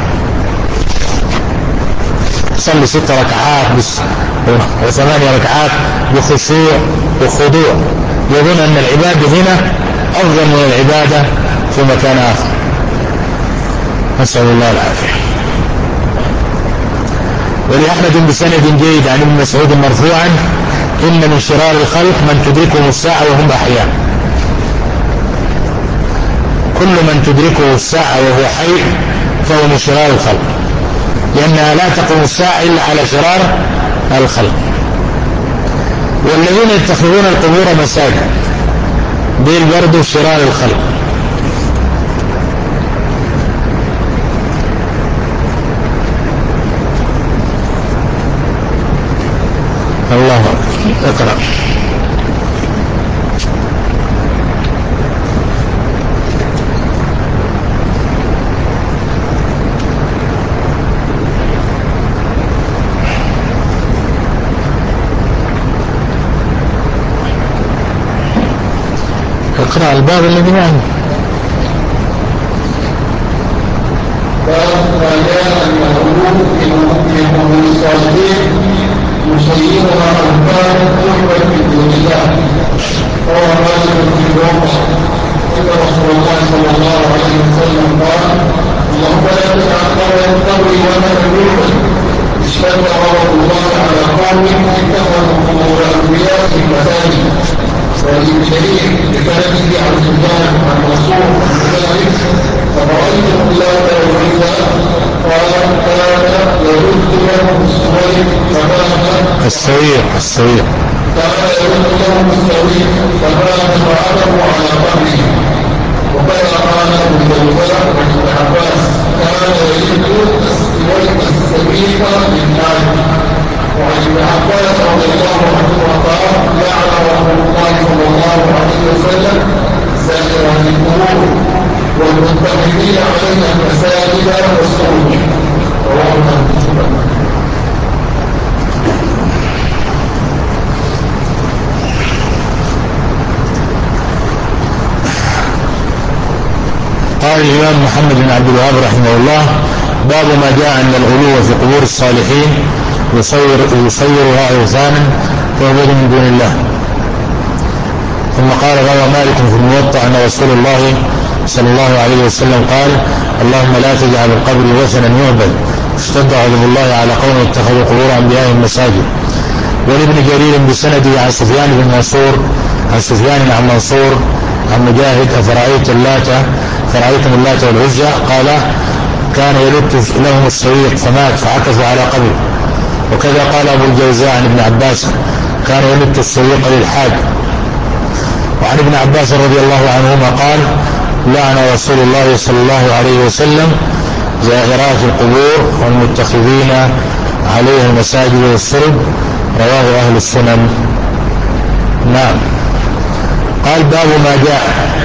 [SPEAKER 1] يصلي ست ركعات بس وثمانية ركعات بخشوع وخضوع، يظن أن العبادة هنا أفضل من العبادة في مكان آخر. نسأل الله العافية. ولأحمد بسند جيد عن ابن مسعود مرفوعا: إن من شرار الخلق من تدركه الساعة وهم أحياء. كل من تدركه الساعة وهو حي فهو من شرار الخلق، لأنها لا تقوم الساعة إلا على شرار الخلق. والذين يتخذون القبور مساجد ديل برضو شرار الخلق. الله اقرأ. اقرأ الباب الذي معه.
[SPEAKER 2] باب ما جاء أن القلوب في قبور الصالحين يسيرها أركان قربت من دون الله، وهو مالك في الوقت. إن رسول الله صلى الله عليه وسلم قال: اللهم لا تجعل قبري وثنا يعبد اشتد غضب الله على قوم اتخذوا قبور انبيائهم مساجد. ولابن جرير بسنده عن سفيان عن منصور عن ذلك فرأيت اللات والعزى قال كان يرد لهم السويق فمات
[SPEAKER 1] السويق السويق
[SPEAKER 2] كان يرد لهم السويق فمات وعثروا على قبره. وكذا قال ابن جوزاء عن ابن عباس كان يرد السويق السويق للناس. وعن ابن عباس رضي الله عنهما قال لعن رسول الله صلى الله عليه وسلم زائرات القبور والمتخذين عليها المساجد والسرج. رواه مسلم.
[SPEAKER 1] قال الإمام محمد بن عبد الوهاب رحمه الله: باب ما جاء أن الغلو في قبور الصالحين يصور يصورها أوثانا تعبد من دون الله. ثم قال: روى مالك في الموطأ أن رسول الله صلى الله عليه وسلم قال: اللهم لا تجعل القبر وثنا يعبد اشتد غضب الله على قوم اتخذوا قبور أنبيائهم مساجد. ولابن جرير بسنده عن سفيان بن منصور عن سفيان عن منصور عن مجاهد: أفرأيت اللات فرأيتم اللات والعزى قال كان يلت لهم السويق فمات فعكفوا على قبره. وكذا قال أبو الجوزاء عن ابن عباس: كان يلت السويق للحاج. وعن ابن عباس رضي الله عنهما قال: لعن رسول الله صلى الله عليه وسلم زائرات القبور والمتخذين عليها المساجد والسرج. رواه أهل السنن. نعم. قال: باب ما جاء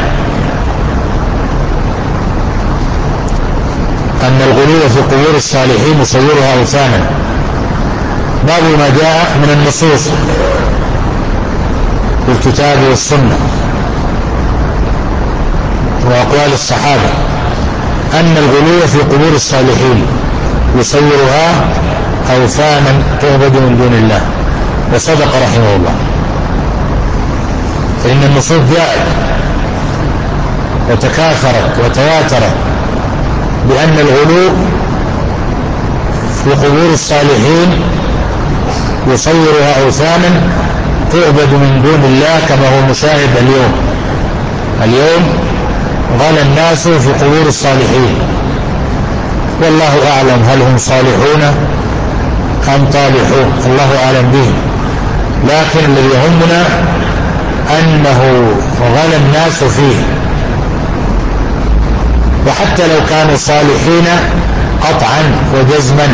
[SPEAKER 1] أن الغلو في قبور الصالحين يصورها أوثانا. باب ما جاء من النصوص في الكتاب والسنة وأقوال الصحابة أن الغلو في قبور الصالحين يصورها أوثانا تعبد من دون الله. وصدق رحمه الله، فإن النصوص جاءت وتكاثرت وتواترت بأن الغلو في قبور الصالحين يصورها أوثانا تعبد من دون الله، كما هو مشاهد اليوم. اليوم غلا الناس في قبور الصالحين، والله أعلم هل هم صالحون أم طالحون، الله أعلم بهم. لكن الذي يهمنا أنه غلا الناس فيه. وحتى لو كانوا صالحين قطعا وجزما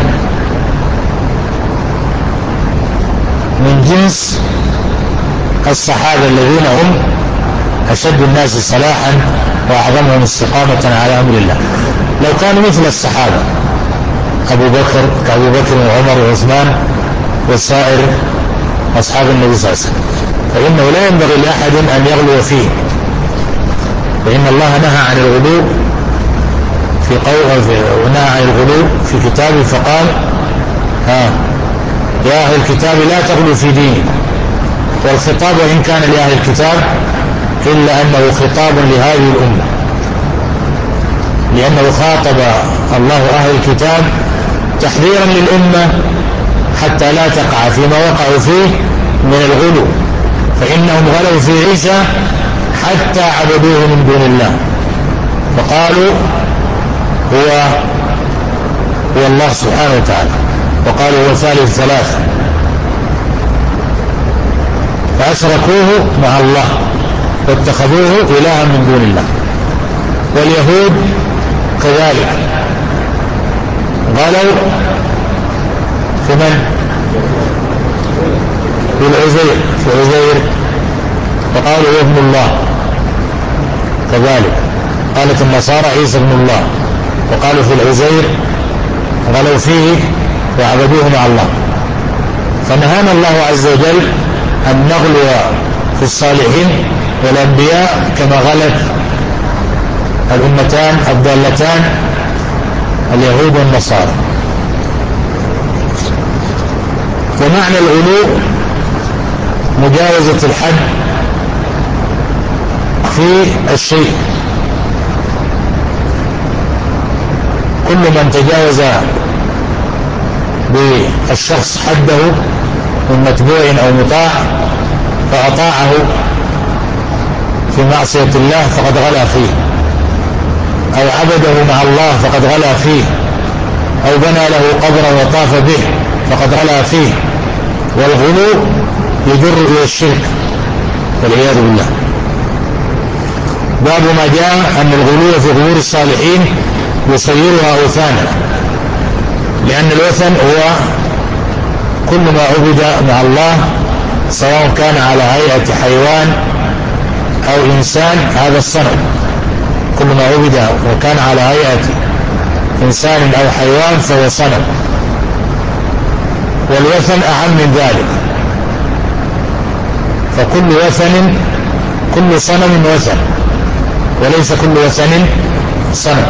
[SPEAKER 1] من جنس الصحابة الذين هم أشد الناس صلاحا وأعظمهم استقامة على أمر الله، لو كانوا مثل الصحابة أبو بكر كأبو بكر وعمر وعثمان وسائر أصحاب النبي صلى الله عليه وسلم، فإنه لا ينبغي لأحد أن يغلو فيه. فإن الله نهى عن الغلو في قول ونهى عن الغلو في كتابه فقال: ها يا أهل الكتاب لا تغلوا في دينه. والخطاب وإن كان لأهل الكتاب إلا أنه خطاب لهذه الأمة، لأنه خاطب الله أهل الكتاب تحذيرا للأمة حتى لا تقع فيما وقعوا فيه من الغلو، فإنهم غلوا في عيسى حتى عبدوه من دون الله، فقالوا هو هو الله سبحانه وتعالى، وقالوا هو ثالث ثلاثة، فأشركوه مع الله واتخذوه إلها من دون الله. واليهود كذلك غلوا في من؟ في العزير في عزير وقالوا هو ابن الله. كذلك قالت النصارى عيسى ابن الله، وقالوا في العزير غلوا فيه وعبدوه مع الله. فنهانا الله عز وجل أن نغلو في الصالحين والأنبياء كما غلت الأمتان الضالتان اليهود والنصارى. ومعنى الغلو مجاوزة الحد في الشيء، كل من تجاوز بالشخص حده من متبوع أو مطاع فأطاعه في معصية الله فقد غلا فيه، أو عبده مع الله فقد غلا فيه، أو بنى له قبرا وطاف به فقد غلا فيه. والغلو يجر إلى الشرك والعياذ بالله. باب ما جاء أن الغلو في قبور الصالحين يصيرها أوثانا، لأن الوثن هو كل ما عبد مع الله سواء كان على هيئة حيوان أو إنسان، هذا الصنم. كل ما عبد وكان على هيئة إنسان أو حيوان فهو صنم. والوثن أعم من ذلك، فكل وثن كل صنم وثن، وليس كل وثن صنم.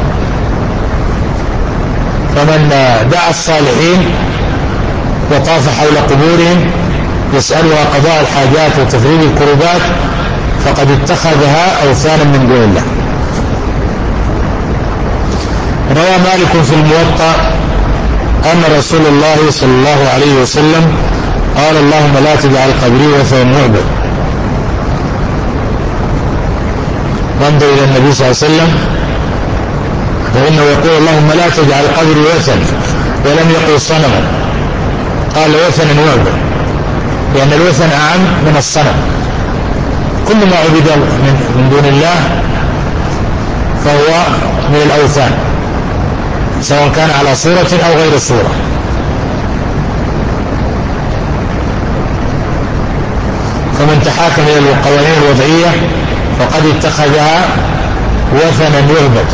[SPEAKER 1] فمن دعا الصالحين وطاف حول قبورهم يسألها قضاء الحاجات وتفريج الكربات فقد اتخذها أوثانا من دون الله. روى مالك في الموطأ أن رسول الله صلى الله عليه وسلم قال: اللهم لا تجعل قبري وثنا يعبد. وانظر إلى النبي صلى الله عليه وسلم فإنه يقول: اللهم لا تجعل قبري وثنا، ولم يقل صنما، قال وثنا يعبد، لأن الوثن أعم من الصنم. كل ما عبد من دون الله فهو من الأوثان، سواء كان على صورة أو غير صورة. فمن تحاكم إلى القوانين الوضعية فقد اتخذها وثنا يعبد،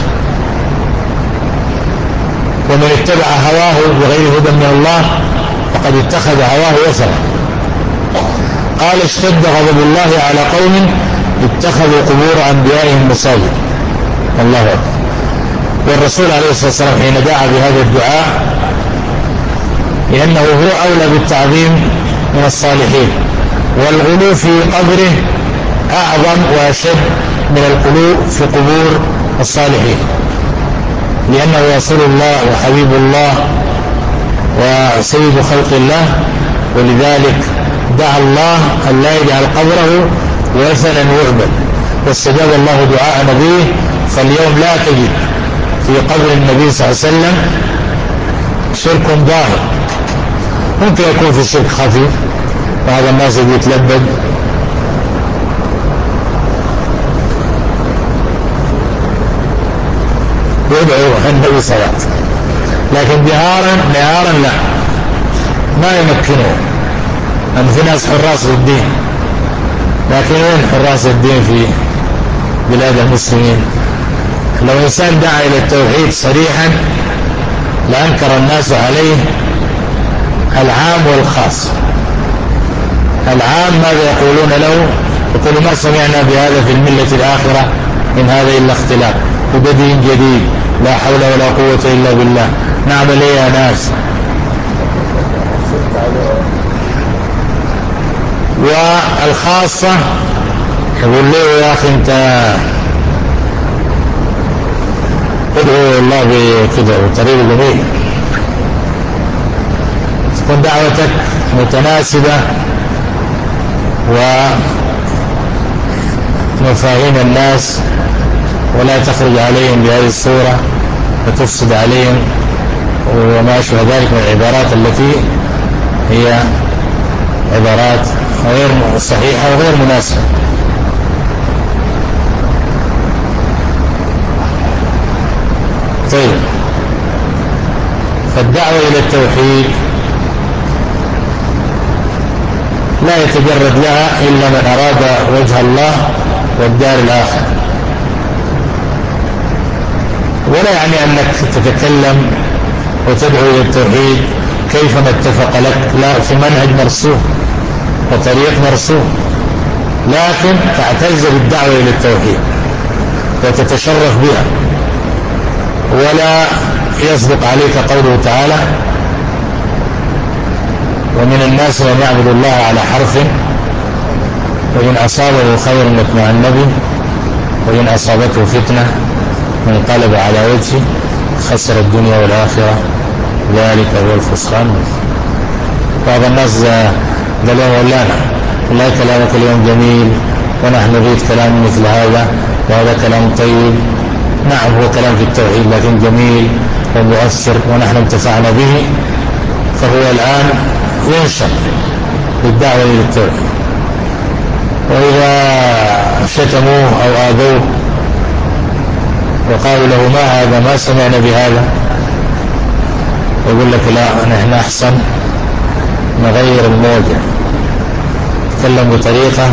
[SPEAKER 1] ومن اتبع هواه بغير هدى من الله فقد اتخذ هواه وثنا. قال: اشتد غضب الله على قوم اتخذوا قبور أنبيائهم مساجد. الله أكبر. والرسول عليه الصلاة والسلام حين دعا بهذا الدعاء لأنه هو أولى بالتعظيم من الصالحين، والغلو في قبره أعظم وأشد من الغلو في قبور الصالحين، لأنه رسول الله وحبيب الله وسيد خلق الله، ولذلك دعا الله أن لا يجعل قبره وثنا يعبد، واستجاب الله دعاء نبيه. فاليوم لا تجد في قبر النبي صلى الله عليه وسلم شرك ظاهر، ممكن يكون في شرك خفيف، بعض الناس يتلبد يدعو النبي صلى الله عليه وسلم، لكن جهارا نهارا لا، ما يمكنه. أن في ناس حراس الدين، لكن وين حراس الدين في بلاد المسلمين؟ لو إنسان دعا إلى التوحيد صريحا لأنكر الناس عليه العام والخاص. العام ماذا يقولون له؟ يقولون: ما سمعنا بهذا في الملة الآخرة إن هذا إلا اختلاف وبدين جديد، لا حول ولا قوة إلا بالله، نعمل إيه يا ناس؟ والخاصة يقول له: يا أخي أنت ادعو الله بكذا وطريق جميل، تكون دعوتك متناسبة ومفاهيم الناس، ولا تخرج عليهم بهذه الصورة وتفسد عليهم وما أشبه ذلك من العبارات التي هي عبارات غير صحيحة وغير مناسبة. طيب، فالدعوة إلى التوحيد لا يتجرد لها إلا من أراد وجه الله والدار الآخرة، ولا يعني أنك تتكلم وتدعو إلى التوحيد كيفما اتفق لك، لا، في منهج مرسوم وطريق مرسوم، لكن تعتز بالدعوة إلى التوحيد وتتشرف بها، ولا يصدق عليك قوله تعالى: ومن الناس من يعبد الله على حرف، وإن أصابه خير اطمأن به، وإن أصابته فتنة انقلب على وجهه خسر الدنيا والآخرة، ذلك هو الخسران. بعض الناس قالوا مولانا والله كلامك اليوم جميل ونحن نريد كلام مثل هذا، وهذا كلام طيب. نعم هو كلام في التوحيد لكن جميل ومؤثر ونحن انتفعنا به، فهو الآن ينشر بالدعوة إلى التوحيد. وإذا شتموه أو آذوه وقالوا له ما هذا، ما سمعنا بهذا، يقول لك لا نحن أحسن نغير الموجة، تكلم بطريقة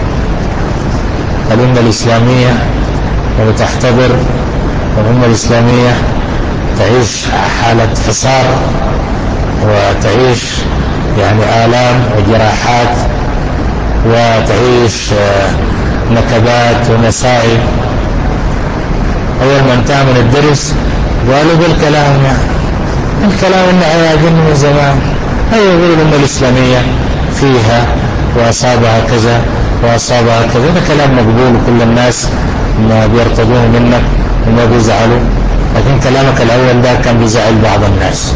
[SPEAKER 1] الأمة الإسلامية وتحتضر، والأمة الإسلامية تعيش حالة حصار وتعيش يعني آلام وجراحات وتعيش نكبات ومصائب. أول ما انتهى من الدرس قالوا بالكلام الكلام إنه عيادين من زمان، هي يقول الأمة الإسلامية فيها وأصابها كذا وأصابها كذا، هذا كلام مقبول وكل الناس ما بيرتضون منك وما بيزعلوا، لكن كلامك الأول ده كان بيزعل بعض الناس،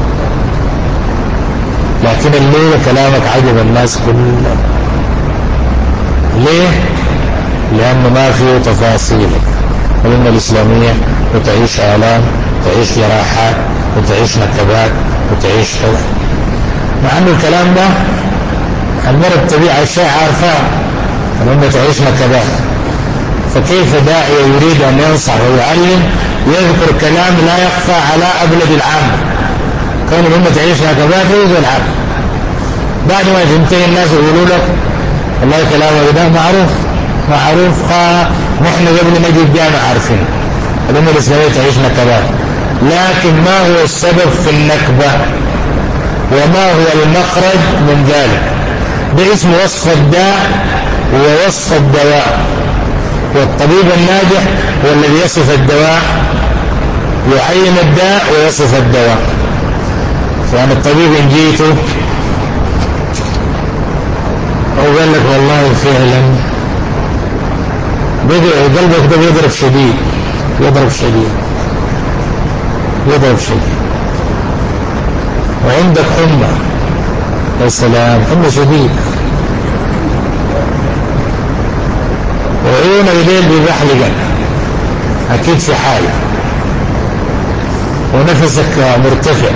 [SPEAKER 1] لكن الليلة كلامك عجب الناس كلهم. ليه؟ لأنه ما فيه تفاصيل. الأمة الإسلامية وتعيش آلام، وتعيش جراحات، وتعيش نكبات، وتعيش حزن، مع أن الكلام ده المرء الطبيعي الشيء عارفاه، الأمة تعيش نكبات. فكيف داعية يريد أن ينصح ويعلم يذكر كلام لا يخفى على أبلد العام؟ كون الأمة تعيش نكبات يريد العام، بعد ما تنتهي الناس يقولوا لك والله كلامه ده معروف معروف آه نحن قبل نجي الجامعة عارفين الأمة الإسلامية تعيش نكبات. لكن ما هو السبب في النكبة وما هو المخرج من ذلك؟ ده اسم وصف الداء ووصف الدواء، والطبيب الناجح هو الذي يصف الدواء، يعين الداء ويصف الدواء. فأنا الطبيب إن جيته أو قال لك والله فعلا قلبك ده بيضرب شديد يضرب شديد يضرب شديد وعندك حمى، يا سلام حمى شديد، وعيون الليل بيبحلقك أكيد في حالة، ونفسك مرتفع،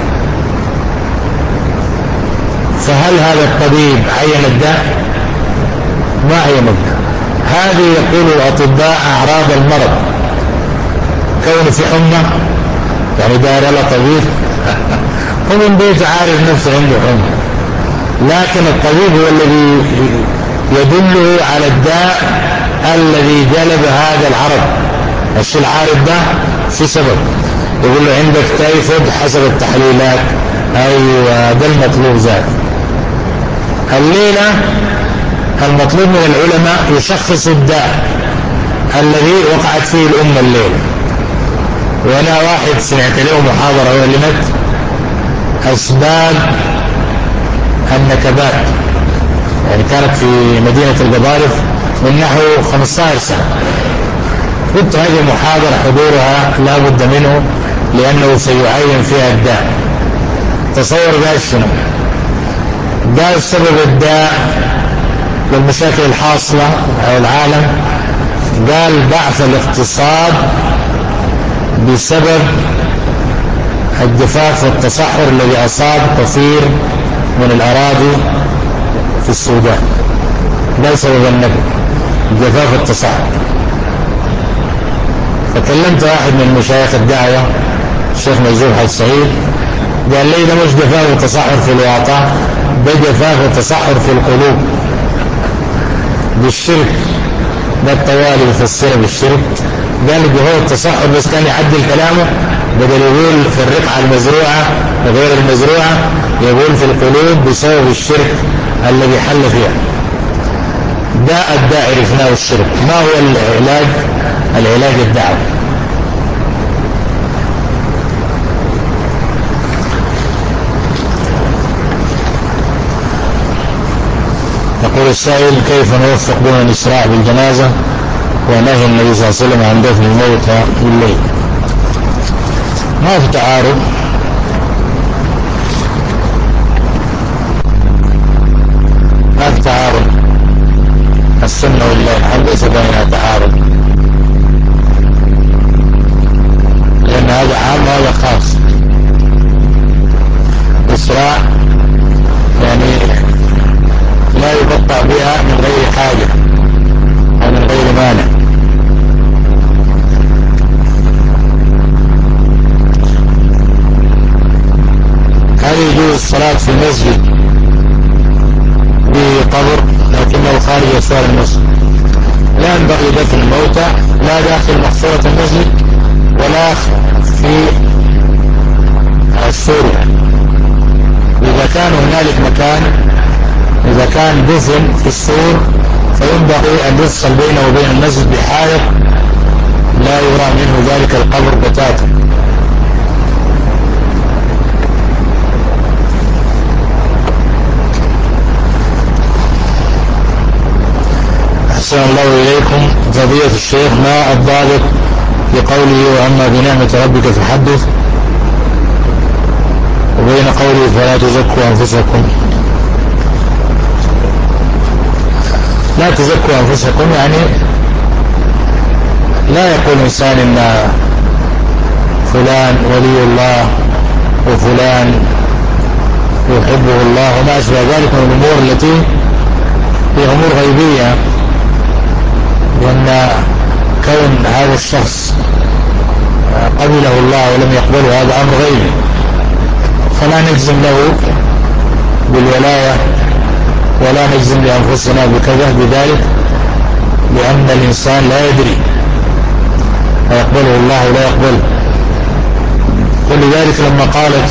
[SPEAKER 1] فهل هذا الطبيب عين الداء؟ ما عين الداء. هذه يقول الأطباء أعراض المرض، كون في حمى يعني دار له طبيب هو من بيت عارف نفسه عنده حمى، لكن الطبيب هو الذي يدله على الداء الذي جلب هذا العرض. الشيء العارض ده في سبب، يقول له عندك تايفود حسب التحليلات، أيوة ده المطلوب ذاك. الليلة المطلوب من العلماء يشخص الداء الذي وقعت فيه الأمة الليلة. وأنا واحد سمعت له محاضرة علمت أسباب النكبات، يعني كانت في مدينة القبارف من نحو خمسة عشر سنة. كنت هذه المحاضرة حضورها لا بد منه لأنه سيعين فيها الداء. تصور قال شنو؟ قال سبب الداء والمشاكل الحاصلة على العالم، قال ضعف الاقتصاد بسبب الجفاف والتصحر الذي أصاب كثير من الأراضي في السودان. ده سبب النكبة، الجفاف والتصحر. فكلمت واحد من مشايخ الدعوة الشيخ مجذوب حج سعيد، قال لي ده مش جفاف وتصحر في الواقع، ده جفاف وتصحر في القلوب بالشرك. ده الطوالي يفسره بالشرك. قال الجفاف والتصحر بس كان يعدل كلامه، بدل يقول في الرقعة المزروعة وغير المزروعة يقول في القلوب بسبب الشرك الذي حل فيها. داء الداء عرفناه الشرك. ما هو العلاج؟ العلاج الدعوة. يقول السائل كيف نوفق بين الإسراع بالجنازة ونهي النبي صلى الله عليه وسلم عن دفن الموتى بالليل؟ ما في تعارض، ما في تعارض، السنة والجماعة ليس بينها تعارض، لأن هذا عام وهذا خاص. إسراع يعني لا يبطأ بها من غير حاجة أو من غير مانع. هل يجوز الصلاة في مسجد به قبر لكنه خارج أسوار المسجد؟ لا ينبغي دفن الموتى لا داخل مقصورة المسجد ولا في السور. إذا كان هنالك مكان، إذا كان دفن في السور فينبغي أن يفصل بينه وبين المسجد بحائط لا يرى منه ذلك القبر بتاتا. أحسن الله إليكم فضيلة الشيخ، ما الضابط بقوله وأما بنعمة ربك فحدث وبين قوله فلا تزكوا أنفسكم؟ لا تزكوا أنفسكم يعني لا يقول إنسان إن فلان ولي الله وفلان يحبه الله وما أشبه ذلك من الأمور التي هي أمور غيبية، لأن كون هذا الشخص قبله الله ولم يقبله هذا أمر غيبي، فلا نجزم له بالولاية ولا نجزم لأنفسنا بكذا بذلك، لأن الإنسان لا يدري يقبله الله ولا يقبله. ولذلك لما قالت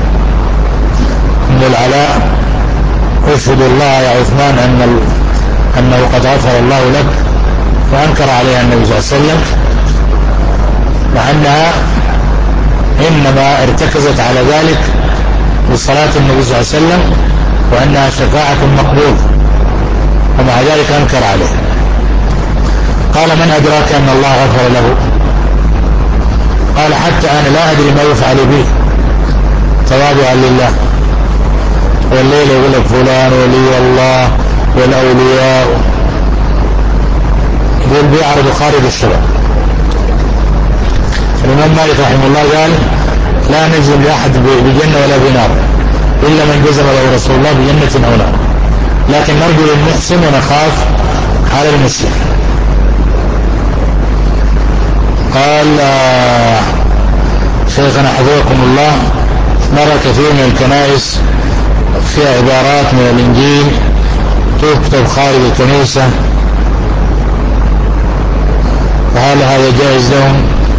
[SPEAKER 1] أن العلاء أشهد الله يا عثمان أن أنه قد غفر الله لك، فأنكر عليها النبي صلى الله عليه وسلم، مع أنها إنما ارتكزت على ذلك بصلاة النبي صلى الله عليه وسلم وأنها شفاعة مقبول، ومع ذلك أنكر عليه. قال من أدراك أن الله غفر له؟ قال حتى أنا لا أدري ما يفعل به تواضعا لله. والليل يقول لك فلان ولي الله والأولياء، يقول بيعرض خارج الشرع. الإمام مالك رحمه الله قال لا نجزم لأحد بجنة ولا بنار إلا من جزم له رسول الله بجنة أو نار، لكن نرجو للمحسن ونخاف على المسلم. قال آه شيخنا حفظكم الله، نرى كثير من الكنائس فيها عبارات من الإنجيل تكتب خارج الكنيسة، فهل هذا جائز لهم؟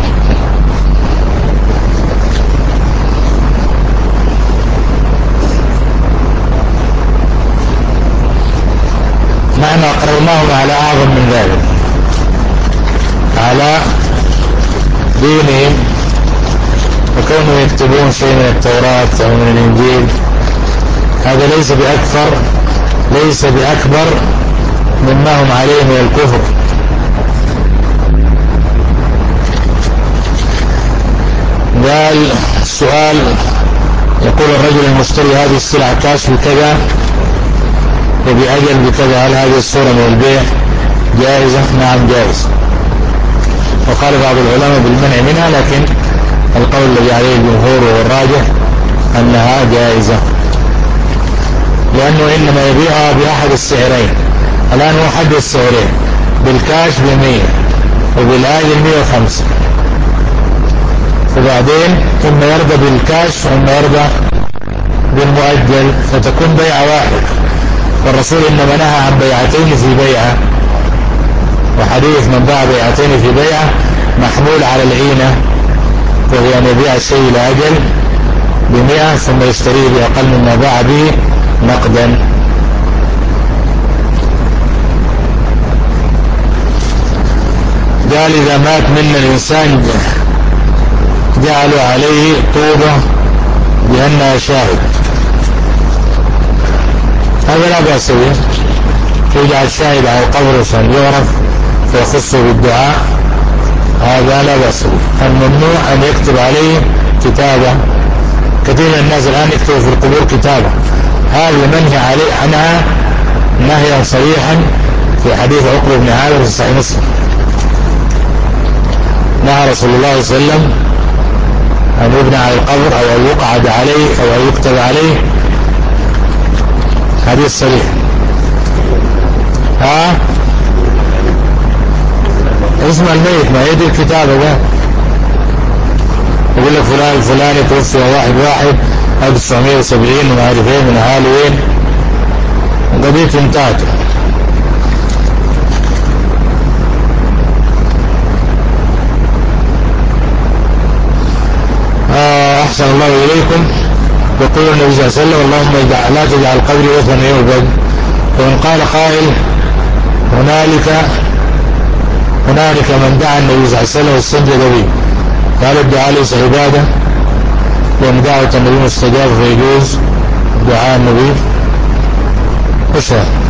[SPEAKER 1] نحن أقررناهم على أعظم من ذلك، على دينهم، وكونوا يكتبون شيء من التوراة أو من الإنجيل هذا ليس بأكثر ليس بأكبر مما هم عليه من الكفر. قال السؤال، يقول الرجل المشتري هذه السلعة كاش بكذا وبأجل بكذا، هل هذه الصورة من البيع جائزة؟ نعم جائز، وقال بعض العلماء بالمنع منها، لكن القول الذي عليه الجمهور والراجح أنها جائزة، لأنه إنما يبيعها بأحد السعرين. الآن هو حد السعرين، بالكاش بمية وبالآجل مية وخمسة، وبعدين إما يرضى بالكاش وإما يرضى بالمؤجل، فتكون بيعة واحد. والرسول إنما نهى عن بيعتين في بيعة، وحديث من باع بيعتين في بيعة محمول على العينة، وهي أن يبيع الشيء لأجل بمئة ثم يشتريه بأقل مما باع به نقدا. قال إذا مات منا الإنسان جعلوا عليه طوبة بأنها شاهد، هذا لا بأس به، يجعل شاهد على القبر عشان يعرف فيخصه بالدعاء، هذا لا بأس به. الممنوع أن يكتب عليه كتابة. كثير من الناس الآن يكتبوا في القبور كتابة، هذه منهي عليه عنها نهيا صريحا في حديث عقبة بن عامر في صحيح مسلم. نهى رسول الله صلى الله عليه وسلم أن يبنى على القبر أو أن يقعد عليه أو أن يكتب عليه، حديث صريح. ها اسم الميت ما يدري الكتابة ده، يقول لك فلان الفلاني توفي واحد واحد ألف وتسعمائة وسبعين وما عارف ايه من أهالي وين، قضية انتهت. آه أحسن الله إليكم. يقول النبي صلى الله عليه وسلم اللهم اجعل لا تجعل قبري وثنا يعبد. وإن قال قائل هنالك هنالك من دعا النبي صلى الله عليه وسلم واستنجد به، قال الدعاء ليس عبادة، لأن دعوة النبي مستجاب فيجوز دعاء النبي. وش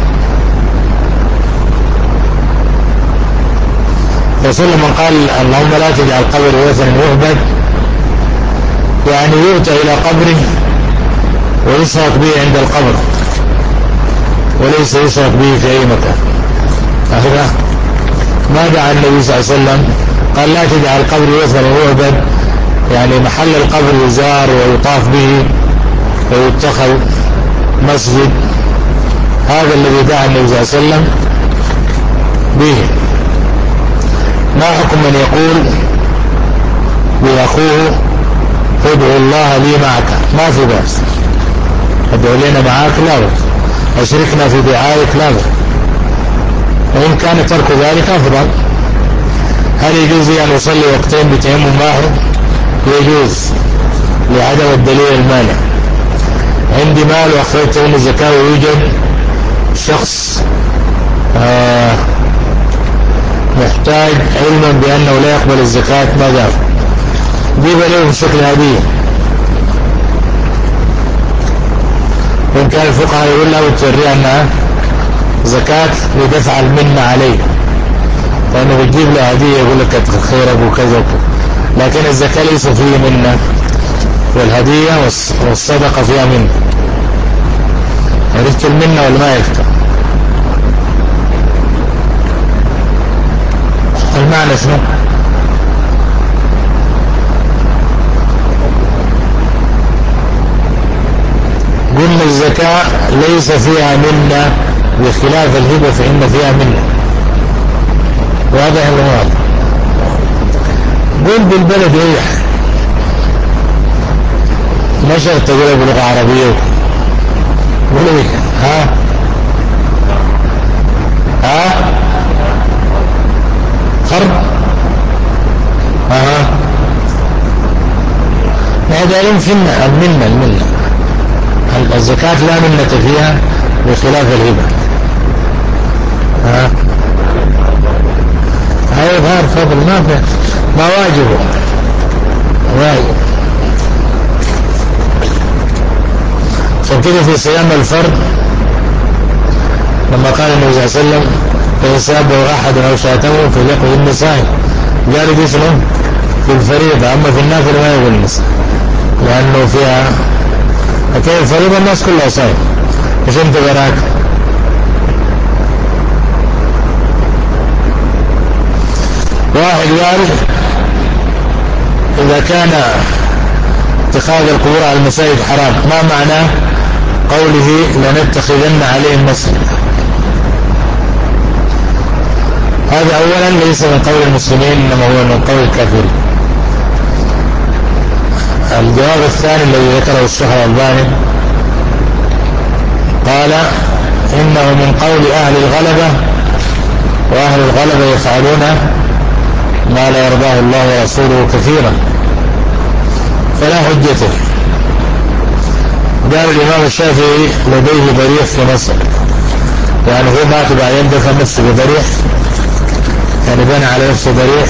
[SPEAKER 1] رسول من قال اللهم لا تجعل قبري وثنا يعبد، يعني يؤتى إلى قبره ويشرك به عند القبر وليس يشرك به في أي مكان. أخذ ما دعا النبي صلى الله عليه وسلم قال لا تجعل قبري وثنا يعبد، يعني محل القبر يزار ويطاف به ويتخذ مسجد، هذا الذي دعا النبي صلى الله عليه وسلم به. ما حكم من يقول لأخوه ادعو الله لي معك؟ ما في بأس، ادعو لنا معك لا بأس، اشركنا في دعائك لا بأس، وإن كان ترك ذلك أفضل. هل يجوز أن يصلي وقتين بتيمم واحد؟ يجوز لعدم الدليل المانع. عندي مال وأخرجته من الزكاة ويوجد شخص آه محتاج علما بأنه لا يقبل الزكاة، ماذا جيب له بشكل هدية؟ وإن كان الفقهاء يقول له توريه أنها زكاة لدفع المنة عليه، فأنه بتجيب له هدية يقول لك كتر خيرك وكذا وكذا، لكن الزكاة ليس فيه منة، والهدية والصدقة فيها منة. عرفت المنة ولا ما عرفت؟ المعنى شنو؟ قلنا الزكاة ليس فيها منة بخلاف الهبة فإن فيها منة، واضح ولا واضح؟ قل بالبلد ايه نشر تقول بلغة عربية قل ايه ها ها خرب ها هذا يمكن المنة المنة الزكاة لا منة فيها بخلاف الهبة. ها هاي ظهر فضل ما في ما واجبه واجب. فكده في صيام الفرد لما قال النبي صلى الله عليه وسلم فإن سابه أحد أو شاتمه فليقل النساء، قالوا دي شنو في الفريضة، أما في النافلة ما يقول النساء لأنه فيها لكن الفريضة الناس كلها صايم، مش انت براك. واحد قال إذا كان اتخاذ القبور على المساجد حرام، ما معنى قوله لنتخذن عليهم مسجد؟ هذا أولا ليس من قول المسلمين، إنما هو من قول الكافرين. الجواب الثاني الذي ذكره الشيخ الألباني قال إنه من قول أهل الغلبة، وأهل الغلبة يفعلون ما لا يرضاه الله ورسوله كثيرا فلا حجته. قال الإمام الشافعي لديه ضريح في مصر، يعني هو مات بعدين دفن نفسه بضريح، يعني بنى على نفسه ضريح.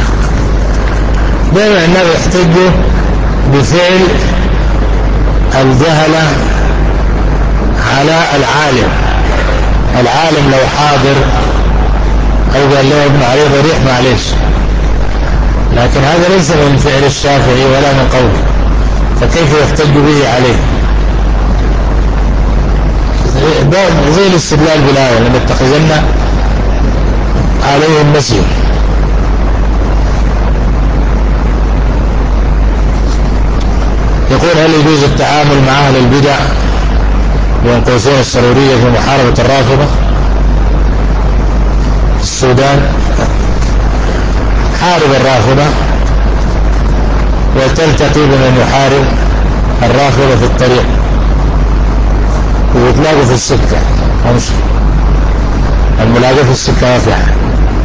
[SPEAKER 1] دائما الناس يحتجوا بفعل الجهلة على العالم. العالم لو حاضر أو قال له ابن عليه ضريح معلش، لكن هذا ليس من فعل الشافعي ولا من قوله. فكيف يحتج به عليه؟ زي الاستدلال بالآية لما اتخذنا عليهم مسجد. يقول هل يجوز التعامل مع أهل البدع بين قوسين السرورية في محاربة الرافضة في السودان؟ حارب الرافضة وتلتقي بمن يحارب الرافضة في الطريق ويتلاقوا في السكة. الملاقاة في السكة ما في حاجة.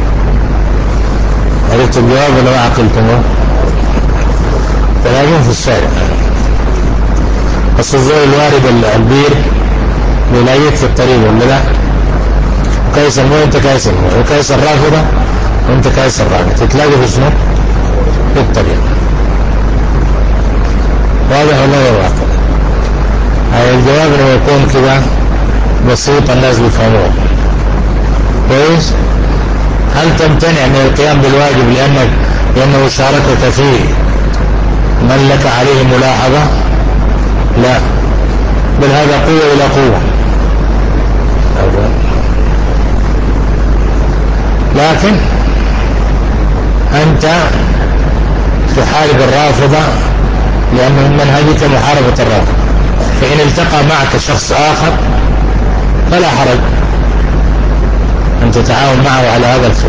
[SPEAKER 1] عرفت الجواب ولا ما عقلتموه؟ تلاقون في الشارع. بس الزول الوارد البير بيلاقيك في الطريق ولا لا؟ كايس المو انت كايس المو وكايس الرافضة وانت كايس الرافضة تتلاقي في شنو؟ في الطريق. واضح ولا غير واضح؟ هاي الجواب لما يكون كذا بسيط الناس بيفهموه كويس. هل تمتنع من القيام بالواجب لأنك لأنه شاركك فيه من لك عليه ملاحظة؟ لا، بل هذا قوة إلى قوة. لكن أنت تحارب الرافضة لأنه منهجك محاربة الرافضة، فإن التقى معك شخص آخر فلا حرج أن تتعاون معه على هذا الفعل،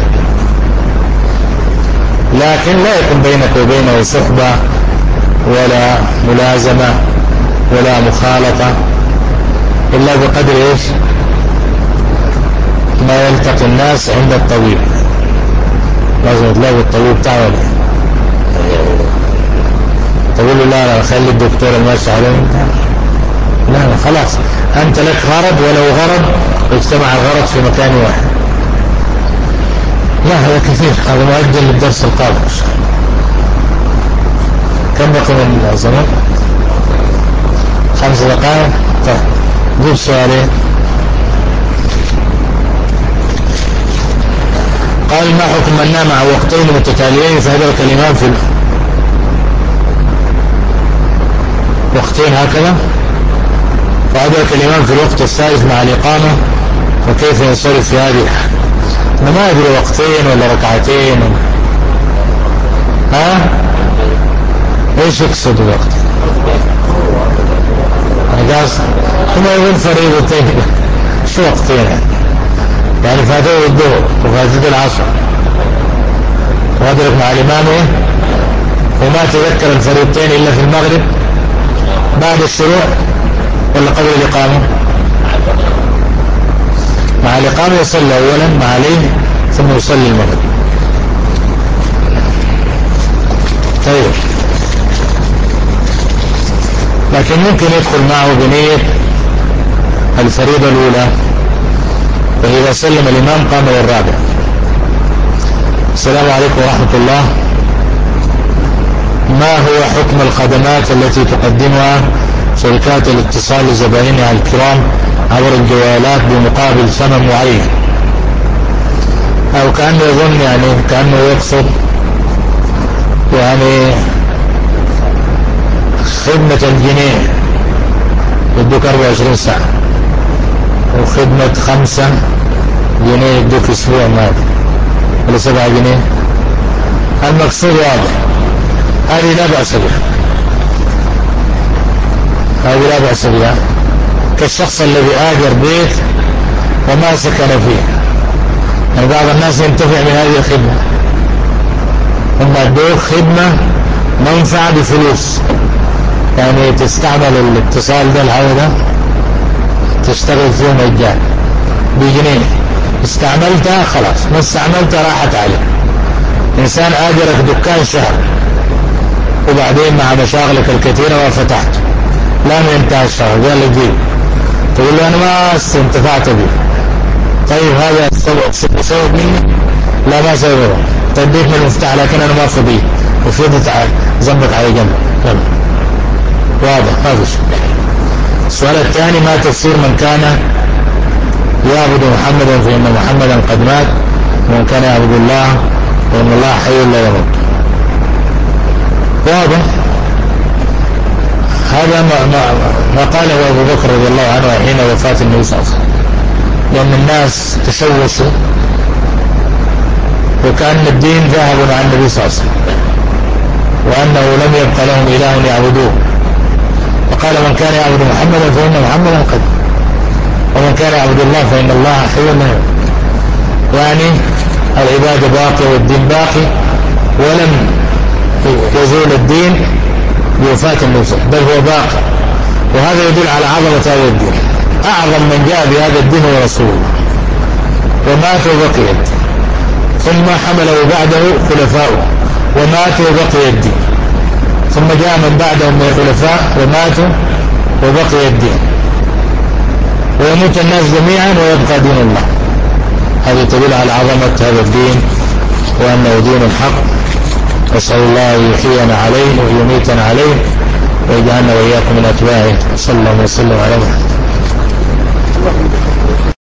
[SPEAKER 1] لكن لا يكون بينك وبينه صحبة ولا ملازمة ولا مخالطة إلا بقدر إيش ما يلتقي الناس عند الطبيب. لازم تلاقي الطبيب تعمل تقول له لا لا خلي الدكتور الماشي عليه. لا لا خلاص، أنت لك غرض ولو غرض واجتمع الغرض في مكان واحد. لا هذا كثير، هذا مؤجل للدرس القادم. كم بقي من الزمن؟ خمس دقائق. طيب جيب سؤالين. قال ما حكم من نام عن وقتين متتاليين فأدرك الإمام في وقتين هكذا فأدرك الإمام في الوقت الثالث مع الإقامة، وكيف ينصرف في هذه الحال؟ أنا ما أدري وقتين ولا ركعتين ولا. ها ايش يقصد وقت؟ انا قاصد هم يقول فريضتين شو وقتين يعني فاتوه الظهر وفاتوه العصر وادرك مع الامام وما تذكر الفريضتين الا في المغرب بعد الشروع ولا قبل الاقامه؟ مع الاقامه يصلي اولا مع عليه ثم يصلي المغرب. طيب لكن ممكن يدخل معه بنية الفريضة الأولى، فإذا سلم الإمام قام للرابع. السلام عليكم ورحمة الله. ما هو حكم الخدمات التي تقدمها شركات الاتصال لزبائنها الكرام عبر الجوالات بمقابل ثمن معين؟ أو كأنه يظن يعني كأنه يقصد يعني خدمة الجنيه يدوك أربعة وعشرين ساعة، وخدمة خمسة جنيه يدوك أسبوع ماضي ولا سبعة جنيه. المقصود واضح، هذه لا بأس بها، هذه لا بأس بها، كالشخص الذي آجر بيت وما سكن فيه. يعني بعض الناس ينتفع من هذه الخدمة، هم ادوك خدمة منفعة بفلوس، يعني تستعمل الاتصال ده الهواء ده تشتغل فيه مجان بجنيه، استعملتها خلاص، ما استعملتها راحت عليك. إنسان آجرك دكان شهر وبعدين مع مشاغلك الكثيرة ما فتحت، لا ما انتهى الشهر قال لي جيب، تقول له أنا ما استنتفعت به. طيب هذا سبب سبب مني؟ لا ما سببه. تديك من المفتاح لكن أنا ما فضيه وفضت ذنبك على جنب. طيب واضح ما فيش. السؤال الثاني ما تفسير من كان يعبد محمدا فإن محمدا قد مات، ومن كان يعبد الله فإن الله حي لا يموت؟ واضح. هذا ما, ما, ما قاله أبو بكر رضي الله عنه حين وفاة النبي صلى الله عليه وسلم، لأن الناس تشوشوا وكأن الدين ذهب عن النبي صلى الله عليه وسلم وأنه لم يبق لهم إله يعبدوه، فقال من كان يعبد محمدا فإن محمدا قد، ومن كان يعبد الله فإن الله حي لا يموت. يعني العبادة باقية والدين باقي، ولم يزول الدين بوفاة النبي بل هو باقي، وهذا يدل على عظمة هذا الدين. أعظم من جاء بهذا الدين هو رسول الله، ومات وبقي الدين، ثم حمله بعده خلفاؤه وماتوا وبقي الدين، ثم جاء من بعدهم من الخلفاء وماتوا وبقي الدين، ويموت الناس جميعا ويبقى دين الله. هذا تدل على عظمة هذا الدين وأنه دين الحق. أسأل الله أن يحيينا عليه ويميتنا عليه ويجعلنا وإياكم من أتباعه. صلى الله وسلم على محمد.